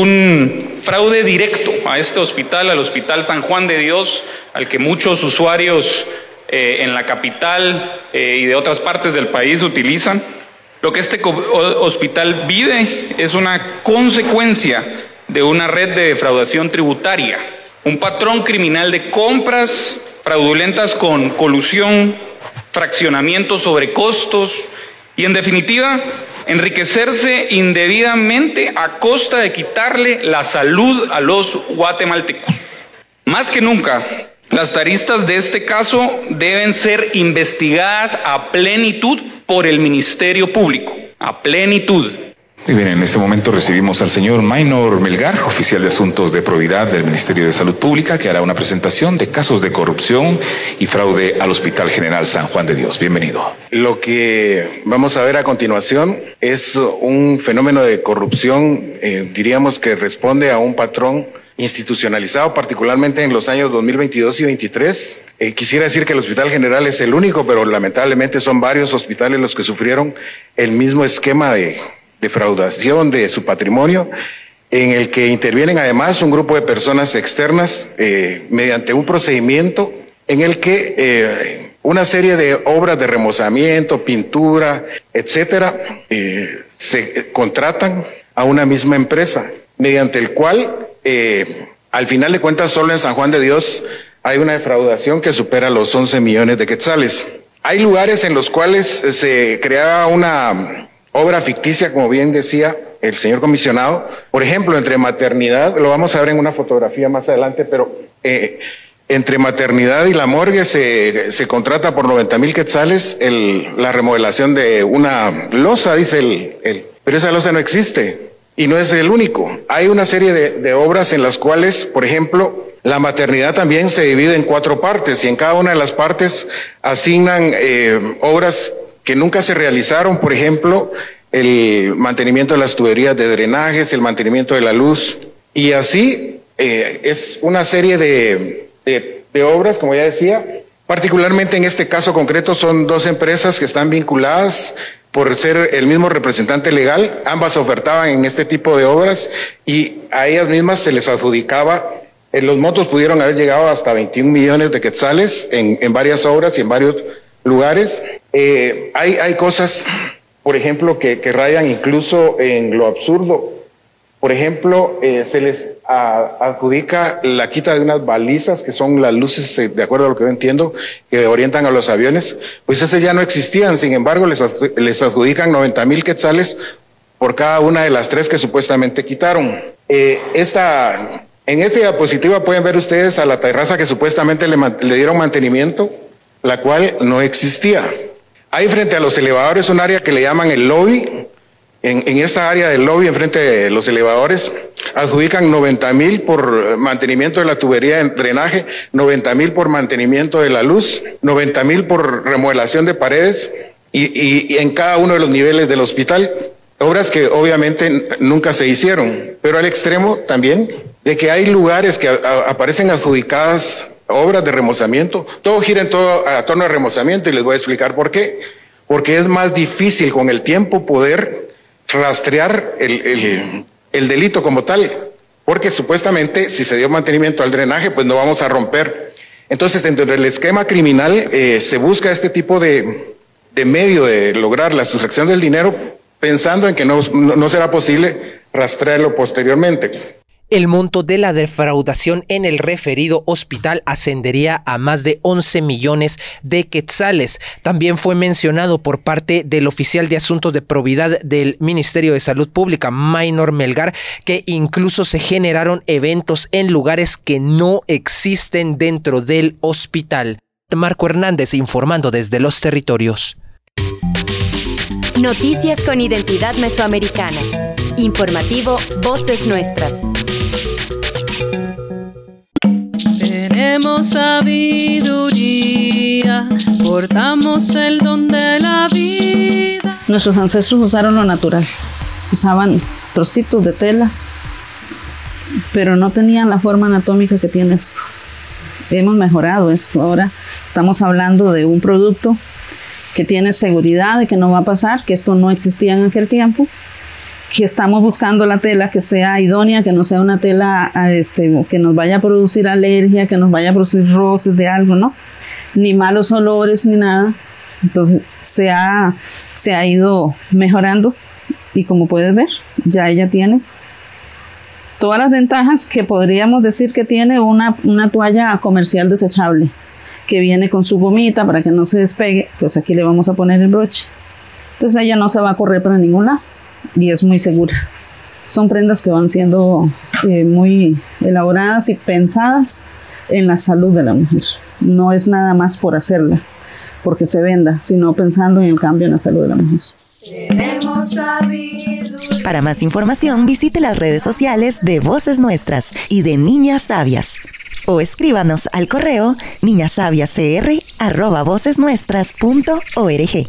un fraude directo a este hospital, al Hospital San Juan de Dios, al que muchos usuarios eh, en la capital eh, y de otras partes del país utilizan. Lo que este hospital vive es una consecuencia de una red de defraudación tributaria, un patrón criminal de compras fraudulentas con colusión, fraccionamiento sobre costos y, en definitiva, enriquecerse indebidamente a costa de quitarle la salud a los guatemaltecos. Más que nunca, las aristas de este caso deben ser investigadas a plenitud por el Ministerio Público, a plenitud. Muy bien, en este momento recibimos al señor Maynor Melgar, oficial de Asuntos de Probidad del Ministerio de Salud Pública, que hará una presentación de casos de corrupción y fraude al Hospital General San Juan de Dios. Bienvenido. Lo que vamos a ver a continuación es un fenómeno de corrupción, eh, diríamos que responde a un patrón institucionalizado, particularmente en los años dos mil veintidós y veintitrés. Eh, quisiera decir que el Hospital General es el único, pero lamentablemente son varios hospitales los que sufrieron el mismo esquema de defraudación de su patrimonio, en el que intervienen además un grupo de personas externas eh, mediante un procedimiento en el que eh, una serie de obras de remozamiento, pintura, etcétera, eh, se contratan a una misma empresa, mediante el cual, eh, al final de cuentas, solo en San Juan de Dios hay una defraudación que supera los once millones de quetzales. Hay lugares en los cuales se creaba una obra ficticia, como bien decía el señor comisionado. Por ejemplo, entre maternidad, lo vamos a ver en una fotografía más adelante, pero eh, entre maternidad y la morgue se, se contrata por noventa mil quetzales el, la remodelación de una losa, dice el, el, pero esa losa no existe y no es el único. Hay una serie de, de obras en las cuales, por ejemplo, la maternidad también se divide en cuatro partes y en cada una de las partes asignan eh, obras que nunca se realizaron, por ejemplo, el mantenimiento de las tuberías de drenajes, el mantenimiento de la luz, y así eh, es una serie de, de, de obras, como ya decía. Particularmente en este caso concreto son dos empresas que están vinculadas por ser el mismo representante legal, ambas ofertaban en este tipo de obras y a ellas mismas se les adjudicaba, en los montos pudieron haber llegado hasta veintiún millones de quetzales en, en varias obras y en varios lugares. Eh, hay, hay cosas, por ejemplo, que, que rayan incluso en lo absurdo. Por ejemplo, eh, se les a, adjudica la quita de unas balizas, que son las luces, eh, de acuerdo a lo que yo entiendo, que orientan a los aviones. Pues esas ya no existían, sin embargo, les, les adjudican noventa mil quetzales por cada una de las tres que supuestamente quitaron. Eh, esta, en esta diapositiva pueden ver ustedes a la terraza que supuestamente le, le dieron mantenimiento, la cual no existía. Hay frente a los elevadores un área que le llaman el lobby. En, en esta área del lobby, enfrente de los elevadores, adjudican noventa mil por mantenimiento de la tubería de drenaje, noventa mil por mantenimiento de la luz, noventa mil por remodelación de paredes y, y, y en cada uno de los niveles del hospital. Obras que obviamente nunca se hicieron, pero al extremo también de que hay lugares que a, a, aparecen adjudicadas obras de remozamiento. Todo gira en todo a torno al remozamiento y les voy a explicar por qué. Porque es más difícil con el tiempo poder rastrear el, el, el delito como tal. Porque supuestamente si se dio mantenimiento al drenaje, pues no vamos a romper. Entonces, dentro del esquema criminal eh, se busca este tipo de, de medio de lograr la sustracción del dinero, pensando en que no, no, no será posible rastrearlo posteriormente. El monto de la defraudación en el referido hospital ascendería a más de once millones de quetzales. También fue mencionado por parte del oficial de Asuntos de Probidad del Ministerio de Salud Pública, Maynor Melgar, que incluso se generaron eventos en lugares que no existen dentro del hospital. Marco Hernández informando desde los territorios. Noticias con identidad mesoamericana. Informativo Voces Nuestras. Tenemos sabiduría, portamos el don de la vida. Nuestros ancestros usaron lo natural. Usaban trocitos de tela, pero no tenían la forma anatómica que tiene esto. Hemos mejorado esto. Ahora estamos hablando de un producto que tiene seguridad de que no va a pasar, que esto no existía en aquel tiempo, que estamos buscando la tela que sea idónea, que no sea una tela este, que nos vaya a producir alergia, que nos vaya a producir roces de algo, ¿no? Ni malos olores, ni nada. Entonces se ha, se ha ido mejorando y como puedes ver, ya ella tiene todas las ventajas que podríamos decir que tiene una, una toalla comercial desechable, que viene con su gomita para que no se despegue. Pues aquí le vamos a poner el broche. Entonces ella no se va a correr para ningún lado y es muy segura. Son prendas que van siendo eh, muy elaboradas y pensadas en la salud de la mujer. No es nada más por hacerla, porque se venda, sino pensando en el cambio en la salud de la mujer. Para más información, visite las redes sociales de Voces Nuestras y de Niñas Sabias. O escríbanos al correo niñasabiascr arroba vocesnuestras punto org.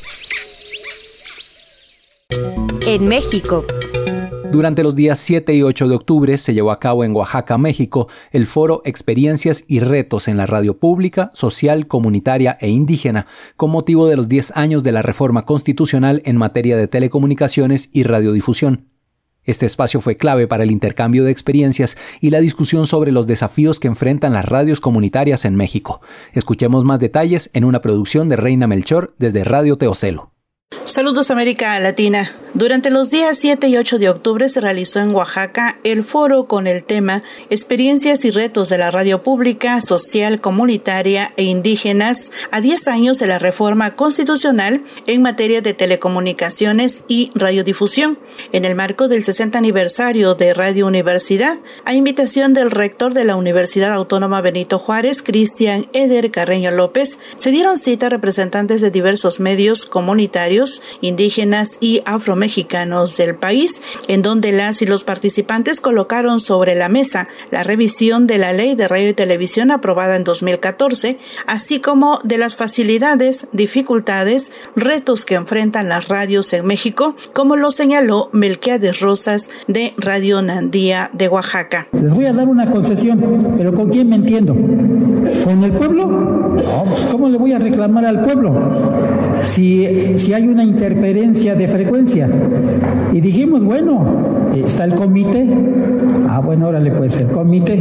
En México. Durante los días siete y ocho de octubre se llevó a cabo en Oaxaca, México, el foro Experiencias y Retos en la Radio Pública, Social, Comunitaria e Indígena, con motivo de los diez años de la reforma constitucional en materia de telecomunicaciones y radiodifusión. Este espacio fue clave para el intercambio de experiencias y la discusión sobre los desafíos que enfrentan las radios comunitarias en México. Escuchemos más detalles en una producción de Reina Melchor desde Radio Teocelo. Saludos América Latina. Durante los días siete y ocho de octubre se realizó en Oaxaca el foro con el tema Experiencias y retos de la radio pública, social, comunitaria e indígenas a diez años de la reforma constitucional en materia de telecomunicaciones y radiodifusión, en el marco del sesenta aniversario de Radio Universidad, a invitación del rector de la Universidad Autónoma Benito Juárez, Cristian Eder Carreño López, se dieron cita representantes de diversos medios comunitarios, indígenas y afromexicanos del país, en donde las y los participantes colocaron sobre la mesa la revisión de la Ley de Radio y Televisión aprobada en dos mil catorce, así como de las facilidades, dificultades, retos que enfrentan las radios en México, como lo señaló Melquiades Rosas de Radio Nandía de Oaxaca. Les voy a dar una concesión, pero ¿con quién me entiendo? ¿Con el pueblo? No, pues ¿cómo le voy a reclamar al pueblo? Si, si hay una interferencia de frecuencia. Y dijimos, bueno, está el comité. Ah, bueno, órale, pues el comité.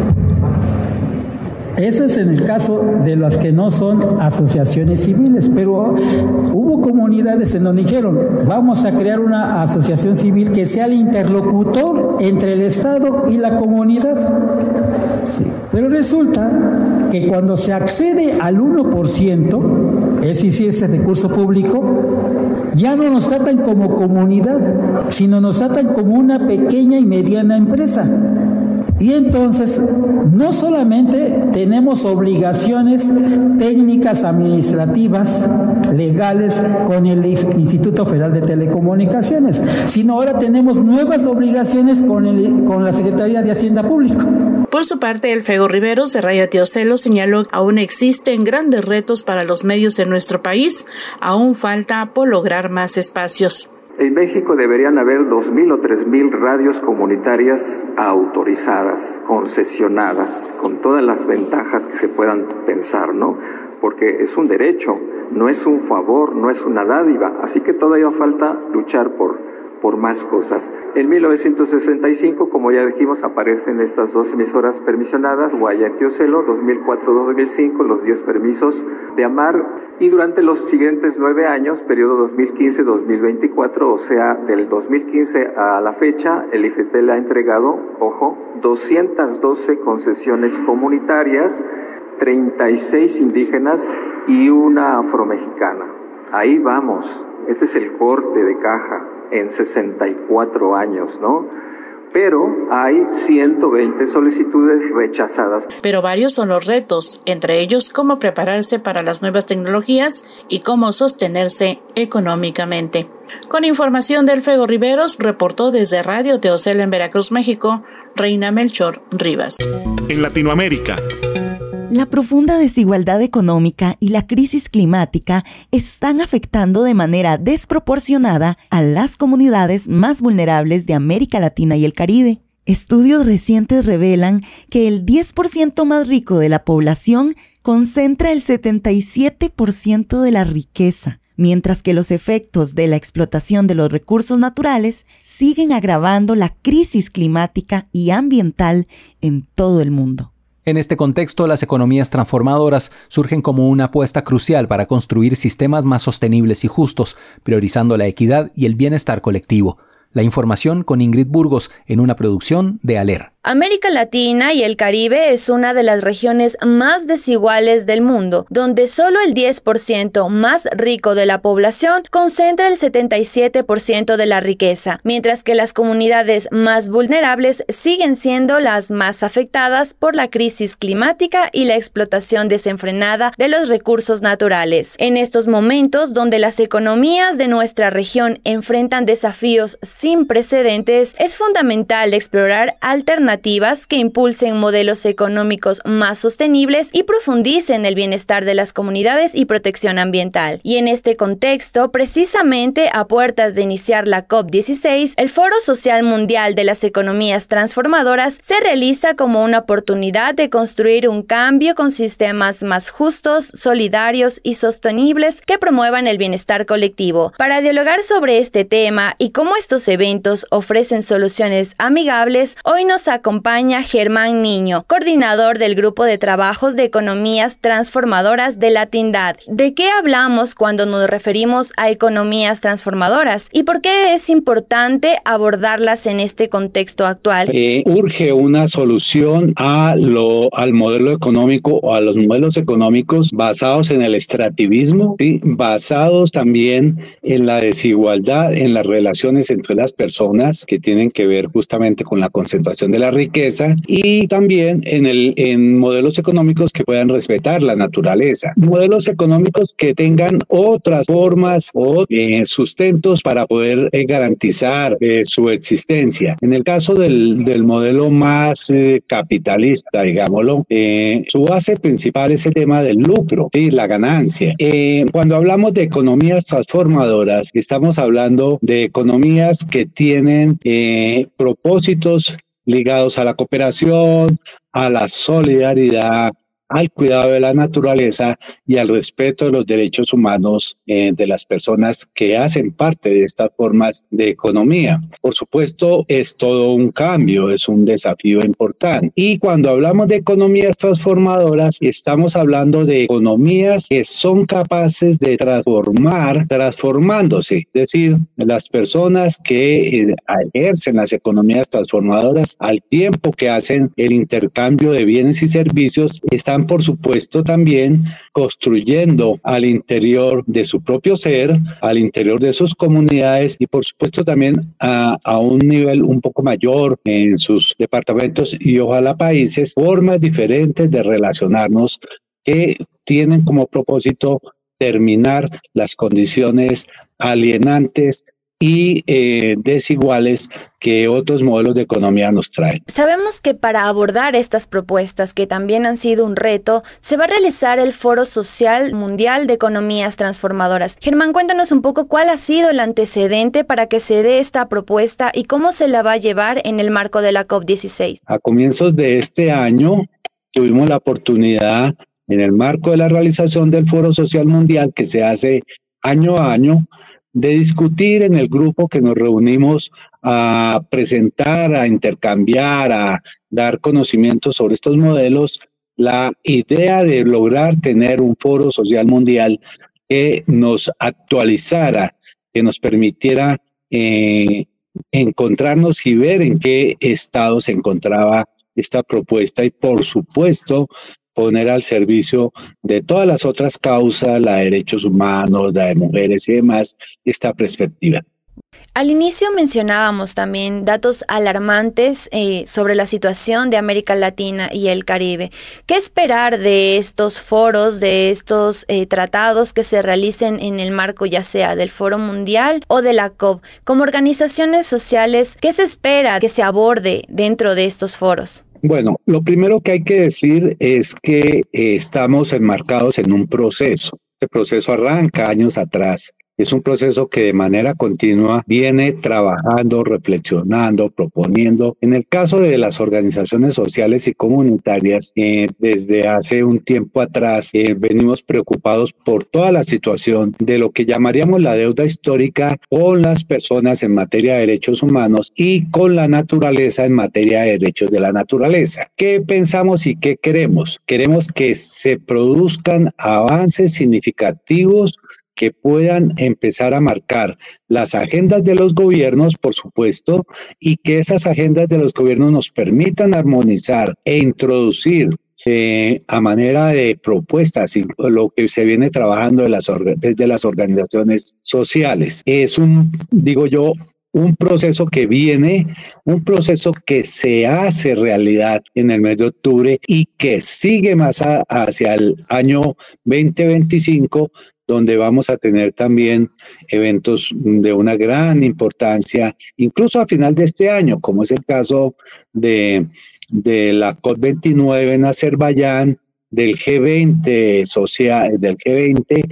Eso es en el caso de las que no son asociaciones civiles, pero hubo comunidades en donde dijeron, vamos a crear una asociación civil que sea el interlocutor entre el Estado y la comunidad. Sí. Pero resulta que cuando se accede al uno por ciento, es decir, ese recurso público, ya no nos tratan como comunidad, sino nos tratan como una pequeña y mediana empresa. Y entonces, no solamente tenemos obligaciones técnicas, administrativas, legales con el Instituto Federal de Telecomunicaciones, sino ahora tenemos nuevas obligaciones con, el, con la Secretaría de Hacienda Pública. Por su parte, el Fego Riveros de Radio Teocelo señaló que aún existen grandes retos para los medios en nuestro país, aún falta por lograr más espacios. En México deberían haber dos mil o tres mil radios comunitarias autorizadas, concesionadas, con todas las ventajas que se puedan pensar, ¿no? Porque es un derecho, no es un favor, no es una dádiva, así que todavía falta luchar por por más cosas. En mil novecientos sesenta y cinco, como ya dijimos, aparecen estas dos emisoras permisionadas, Guaya y Teocelo, dos mil cuatro a dos mil cinco, los diez permisos de AMAR, y durante los siguientes nueve años, periodo dos mil quince a dos mil veinticuatro, o sea, del dos mil quince a la fecha, el IFETEL ha entregado, ojo, doscientas doce concesiones comunitarias, treinta y seis indígenas y una afromexicana. Ahí vamos, este es el corte de caja en sesenta y cuatro años, ¿no? pero hay ciento veinte solicitudes rechazadas. Pero varios son los retos, entre ellos cómo prepararse para las nuevas tecnologías y cómo sostenerse económicamente. Con información del Fego Riveros, reportó desde Radio Teocel en Veracruz, México, Reina Melchor Rivas. En Latinoamérica. La profunda desigualdad económica y la crisis climática están afectando de manera desproporcionada a las comunidades más vulnerables de América Latina y el Caribe. Estudios recientes revelan que el diez por ciento más rico de la población concentra el setenta y siete por ciento de la riqueza, mientras que los efectos de la explotación de los recursos naturales siguen agravando la crisis climática y ambiental en todo el mundo. En este contexto, las economías transformadoras surgen como una apuesta crucial para construir sistemas más sostenibles y justos, priorizando la equidad y el bienestar colectivo. La información con Ingrid Burgos en una producción de Aler. América Latina y el Caribe es una de las regiones más desiguales del mundo, donde solo el diez por ciento más rico de la población concentra el setenta y siete por ciento de la riqueza, mientras que las comunidades más vulnerables siguen siendo las más afectadas por la crisis climática y la explotación desenfrenada de los recursos naturales. En estos momentos, donde las economías de nuestra región enfrentan desafíos sin precedentes, es fundamental explorar alternativas que impulsen modelos económicos más sostenibles y profundicen el bienestar de las comunidades y protección ambiental. Y en este contexto, precisamente a puertas de iniciar la COP dieciséis, el Foro Social Mundial de las Economías Transformadoras se realiza como una oportunidad de construir un cambio con sistemas más justos, solidarios y sostenibles que promuevan el bienestar colectivo. Para dialogar sobre este tema y cómo estos eventos ofrecen soluciones amigables, hoy nos acompaña Germán Niño, coordinador del Grupo de Trabajos de Economías Transformadoras de la Tindad. ¿De qué hablamos cuando nos referimos a economías transformadoras y por qué es importante abordarlas en este contexto actual? Eh, urge una solución a lo, al modelo económico o a los modelos económicos basados en el extractivismo, ¿sí? Basados también en la desigualdad, en las relaciones entre las personas que tienen que ver justamente con la concentración de la riqueza y también en, el, en modelos económicos que puedan respetar la naturaleza. Modelos económicos que tengan otras formas o eh, sustentos para poder eh, garantizar eh, su existencia. En el caso del, del modelo más eh, capitalista, digámoslo, eh, su base principal es el tema del lucro, ¿sí? La ganancia. Eh, cuando hablamos de economías transformadoras, estamos hablando de economías que tienen eh, propósitos ligados a la cooperación, a la solidaridad, al cuidado de la naturaleza y al respeto de los derechos humanos eh, de las personas que hacen parte de estas formas de economía. Por supuesto, es todo un cambio, es un desafío importante. Y cuando hablamos de economías transformadoras, estamos hablando de economías que son capaces de transformar, transformándose. Es decir, las personas que eh, ejercen las economías transformadoras, al tiempo que hacen el intercambio de bienes y servicios, están por supuesto también construyendo al interior de su propio ser, al interior de sus comunidades y por supuesto también a, a un nivel un poco mayor en sus departamentos y ojalá países, formas diferentes de relacionarnos que tienen como propósito terminar las condiciones alienantes y eh, desiguales que otros modelos de economía nos traen. Sabemos que para abordar estas propuestas, que también han sido un reto, se va a realizar el Foro Social Mundial de Economías Transformadoras. Germán, cuéntanos un poco cuál ha sido el antecedente para que se dé esta propuesta y cómo se la va a llevar en el marco de la COP dieciséis. A comienzos de este año tuvimos la oportunidad, en el marco de la realización del Foro Social Mundial que se hace año a año, de discutir en el grupo que nos reunimos a presentar, a intercambiar, a dar conocimiento sobre estos modelos, la idea de lograr tener un foro social mundial que nos actualizara, que nos permitiera eh, encontrarnos y ver en qué estado se encontraba esta propuesta y, por supuesto, poner al servicio de todas las otras causas, la de derechos humanos, la de mujeres y demás, esta perspectiva. Al inicio mencionábamos también datos alarmantes eh, sobre la situación de América Latina y el Caribe. ¿Qué esperar de estos foros, de estos eh, tratados que se realicen en el marco ya sea del Foro Mundial o de la COP? Como organizaciones sociales, ¿qué se espera que se aborde dentro de estos foros? Bueno, lo primero que hay que decir es que eh, estamos enmarcados en un proceso. Este proceso arranca años atrás. Es un proceso que de manera continua viene trabajando, reflexionando, proponiendo. En el caso de las organizaciones sociales y comunitarias, eh, desde hace un tiempo atrás eh, venimos preocupados por toda la situación de lo que llamaríamos la deuda histórica con las personas en materia de derechos humanos y con la naturaleza en materia de derechos de la naturaleza. ¿Qué pensamos y qué queremos? Queremos que se produzcan avances significativos que puedan empezar a marcar las agendas de los gobiernos, por supuesto, y que esas agendas de los gobiernos nos permitan armonizar e introducir eh, a manera de propuestas y lo que se viene trabajando de las, desde las organizaciones sociales. Es un, digo yo, un proceso que viene, un proceso que se hace realidad en el mes de octubre y que sigue más a, hacia el año veinte veinticinco, donde vamos a tener también eventos de una gran importancia, incluso a final de este año, como es el caso de, de la COP veintinueve en Azerbaiyán, del G veinte social, del G veinte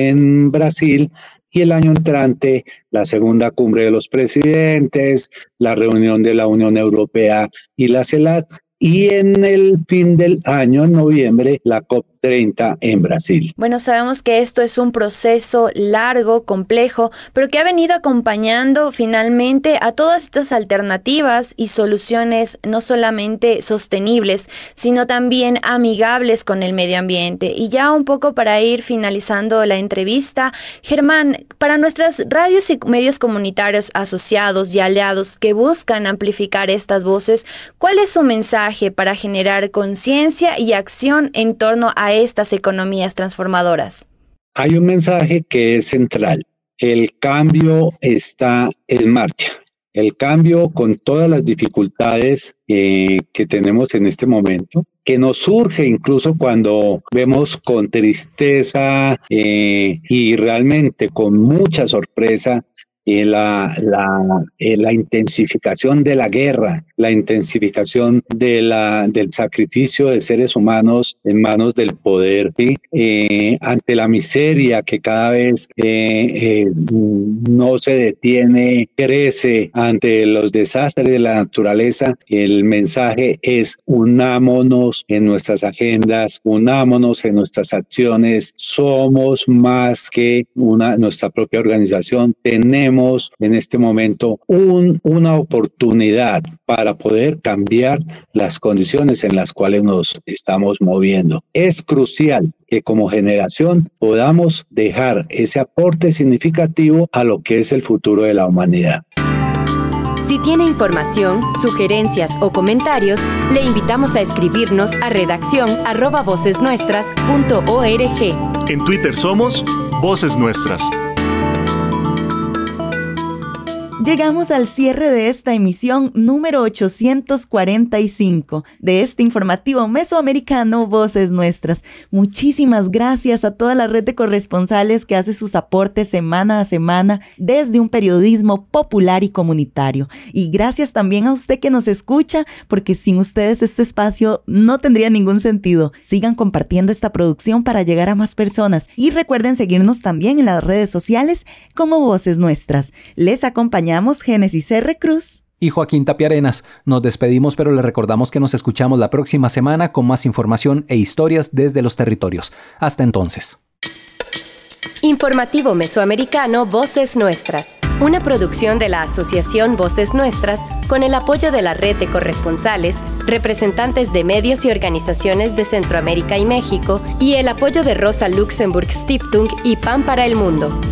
en Brasil, y el año entrante la segunda cumbre de los presidentes, la reunión de la Unión Europea y la CELAC, y en el fin del año, en noviembre, la COP treinta en Brasil. Bueno, sabemos que esto es un proceso largo, complejo, pero que ha venido acompañando finalmente a todas estas alternativas y soluciones no solamente sostenibles, sino también amigables con el medio ambiente. Y ya un poco para ir finalizando la entrevista, Germán, para nuestras radios y medios comunitarios asociados y aliados que buscan amplificar estas voces, ¿cuál es su mensaje para generar conciencia y acción en torno a estas economías transformadoras? Hay un mensaje que es central. El cambio está en marcha. El cambio, con todas las dificultades eh, que tenemos en este momento, que nos surge incluso cuando vemos con tristeza eh, y realmente con mucha sorpresa eh, la, la, eh, la intensificación de la guerra, la intensificación de la, del sacrificio de seres humanos en manos del poder, ¿sí? Eh, ante la miseria que cada vez eh, eh, no se detiene, crece, ante los desastres de la naturaleza, el mensaje es: unámonos en nuestras agendas, unámonos en nuestras acciones, somos más que una, nuestra propia organización, tenemos en este momento un, una oportunidad para poder cambiar las condiciones en las cuales nos estamos moviendo. Es crucial que como generación podamos dejar ese aporte significativo a lo que es el futuro de la humanidad. Si tiene información, sugerencias o comentarios, le invitamos a escribirnos a redacción arroba vocesnuestras punto org. En Twitter somos Voces Nuestras. Llegamos al cierre de esta emisión número ochocientos cuarenta y cinco de este informativo mesoamericano Voces Nuestras. Muchísimas gracias a toda la red de corresponsales que hace sus aportes semana a semana desde un periodismo popular y comunitario. Y gracias también a usted que nos escucha, porque sin ustedes este espacio no tendría ningún sentido. Sigan compartiendo esta producción para llegar a más personas y recuerden seguirnos también en las redes sociales como Voces Nuestras. Les acompañamos Génesis R. Cruz y Joaquín Tapiarenas. Nos despedimos, pero les recordamos que nos escuchamos la próxima semana con más información e historias desde los territorios. Hasta entonces. Informativo Mesoamericano Voces Nuestras, una producción de la Asociación Voces Nuestras con el apoyo de la red de corresponsales, representantes de medios y organizaciones de Centroamérica y México y el apoyo de Rosa Luxemburg Stiftung y Pan para el Mundo.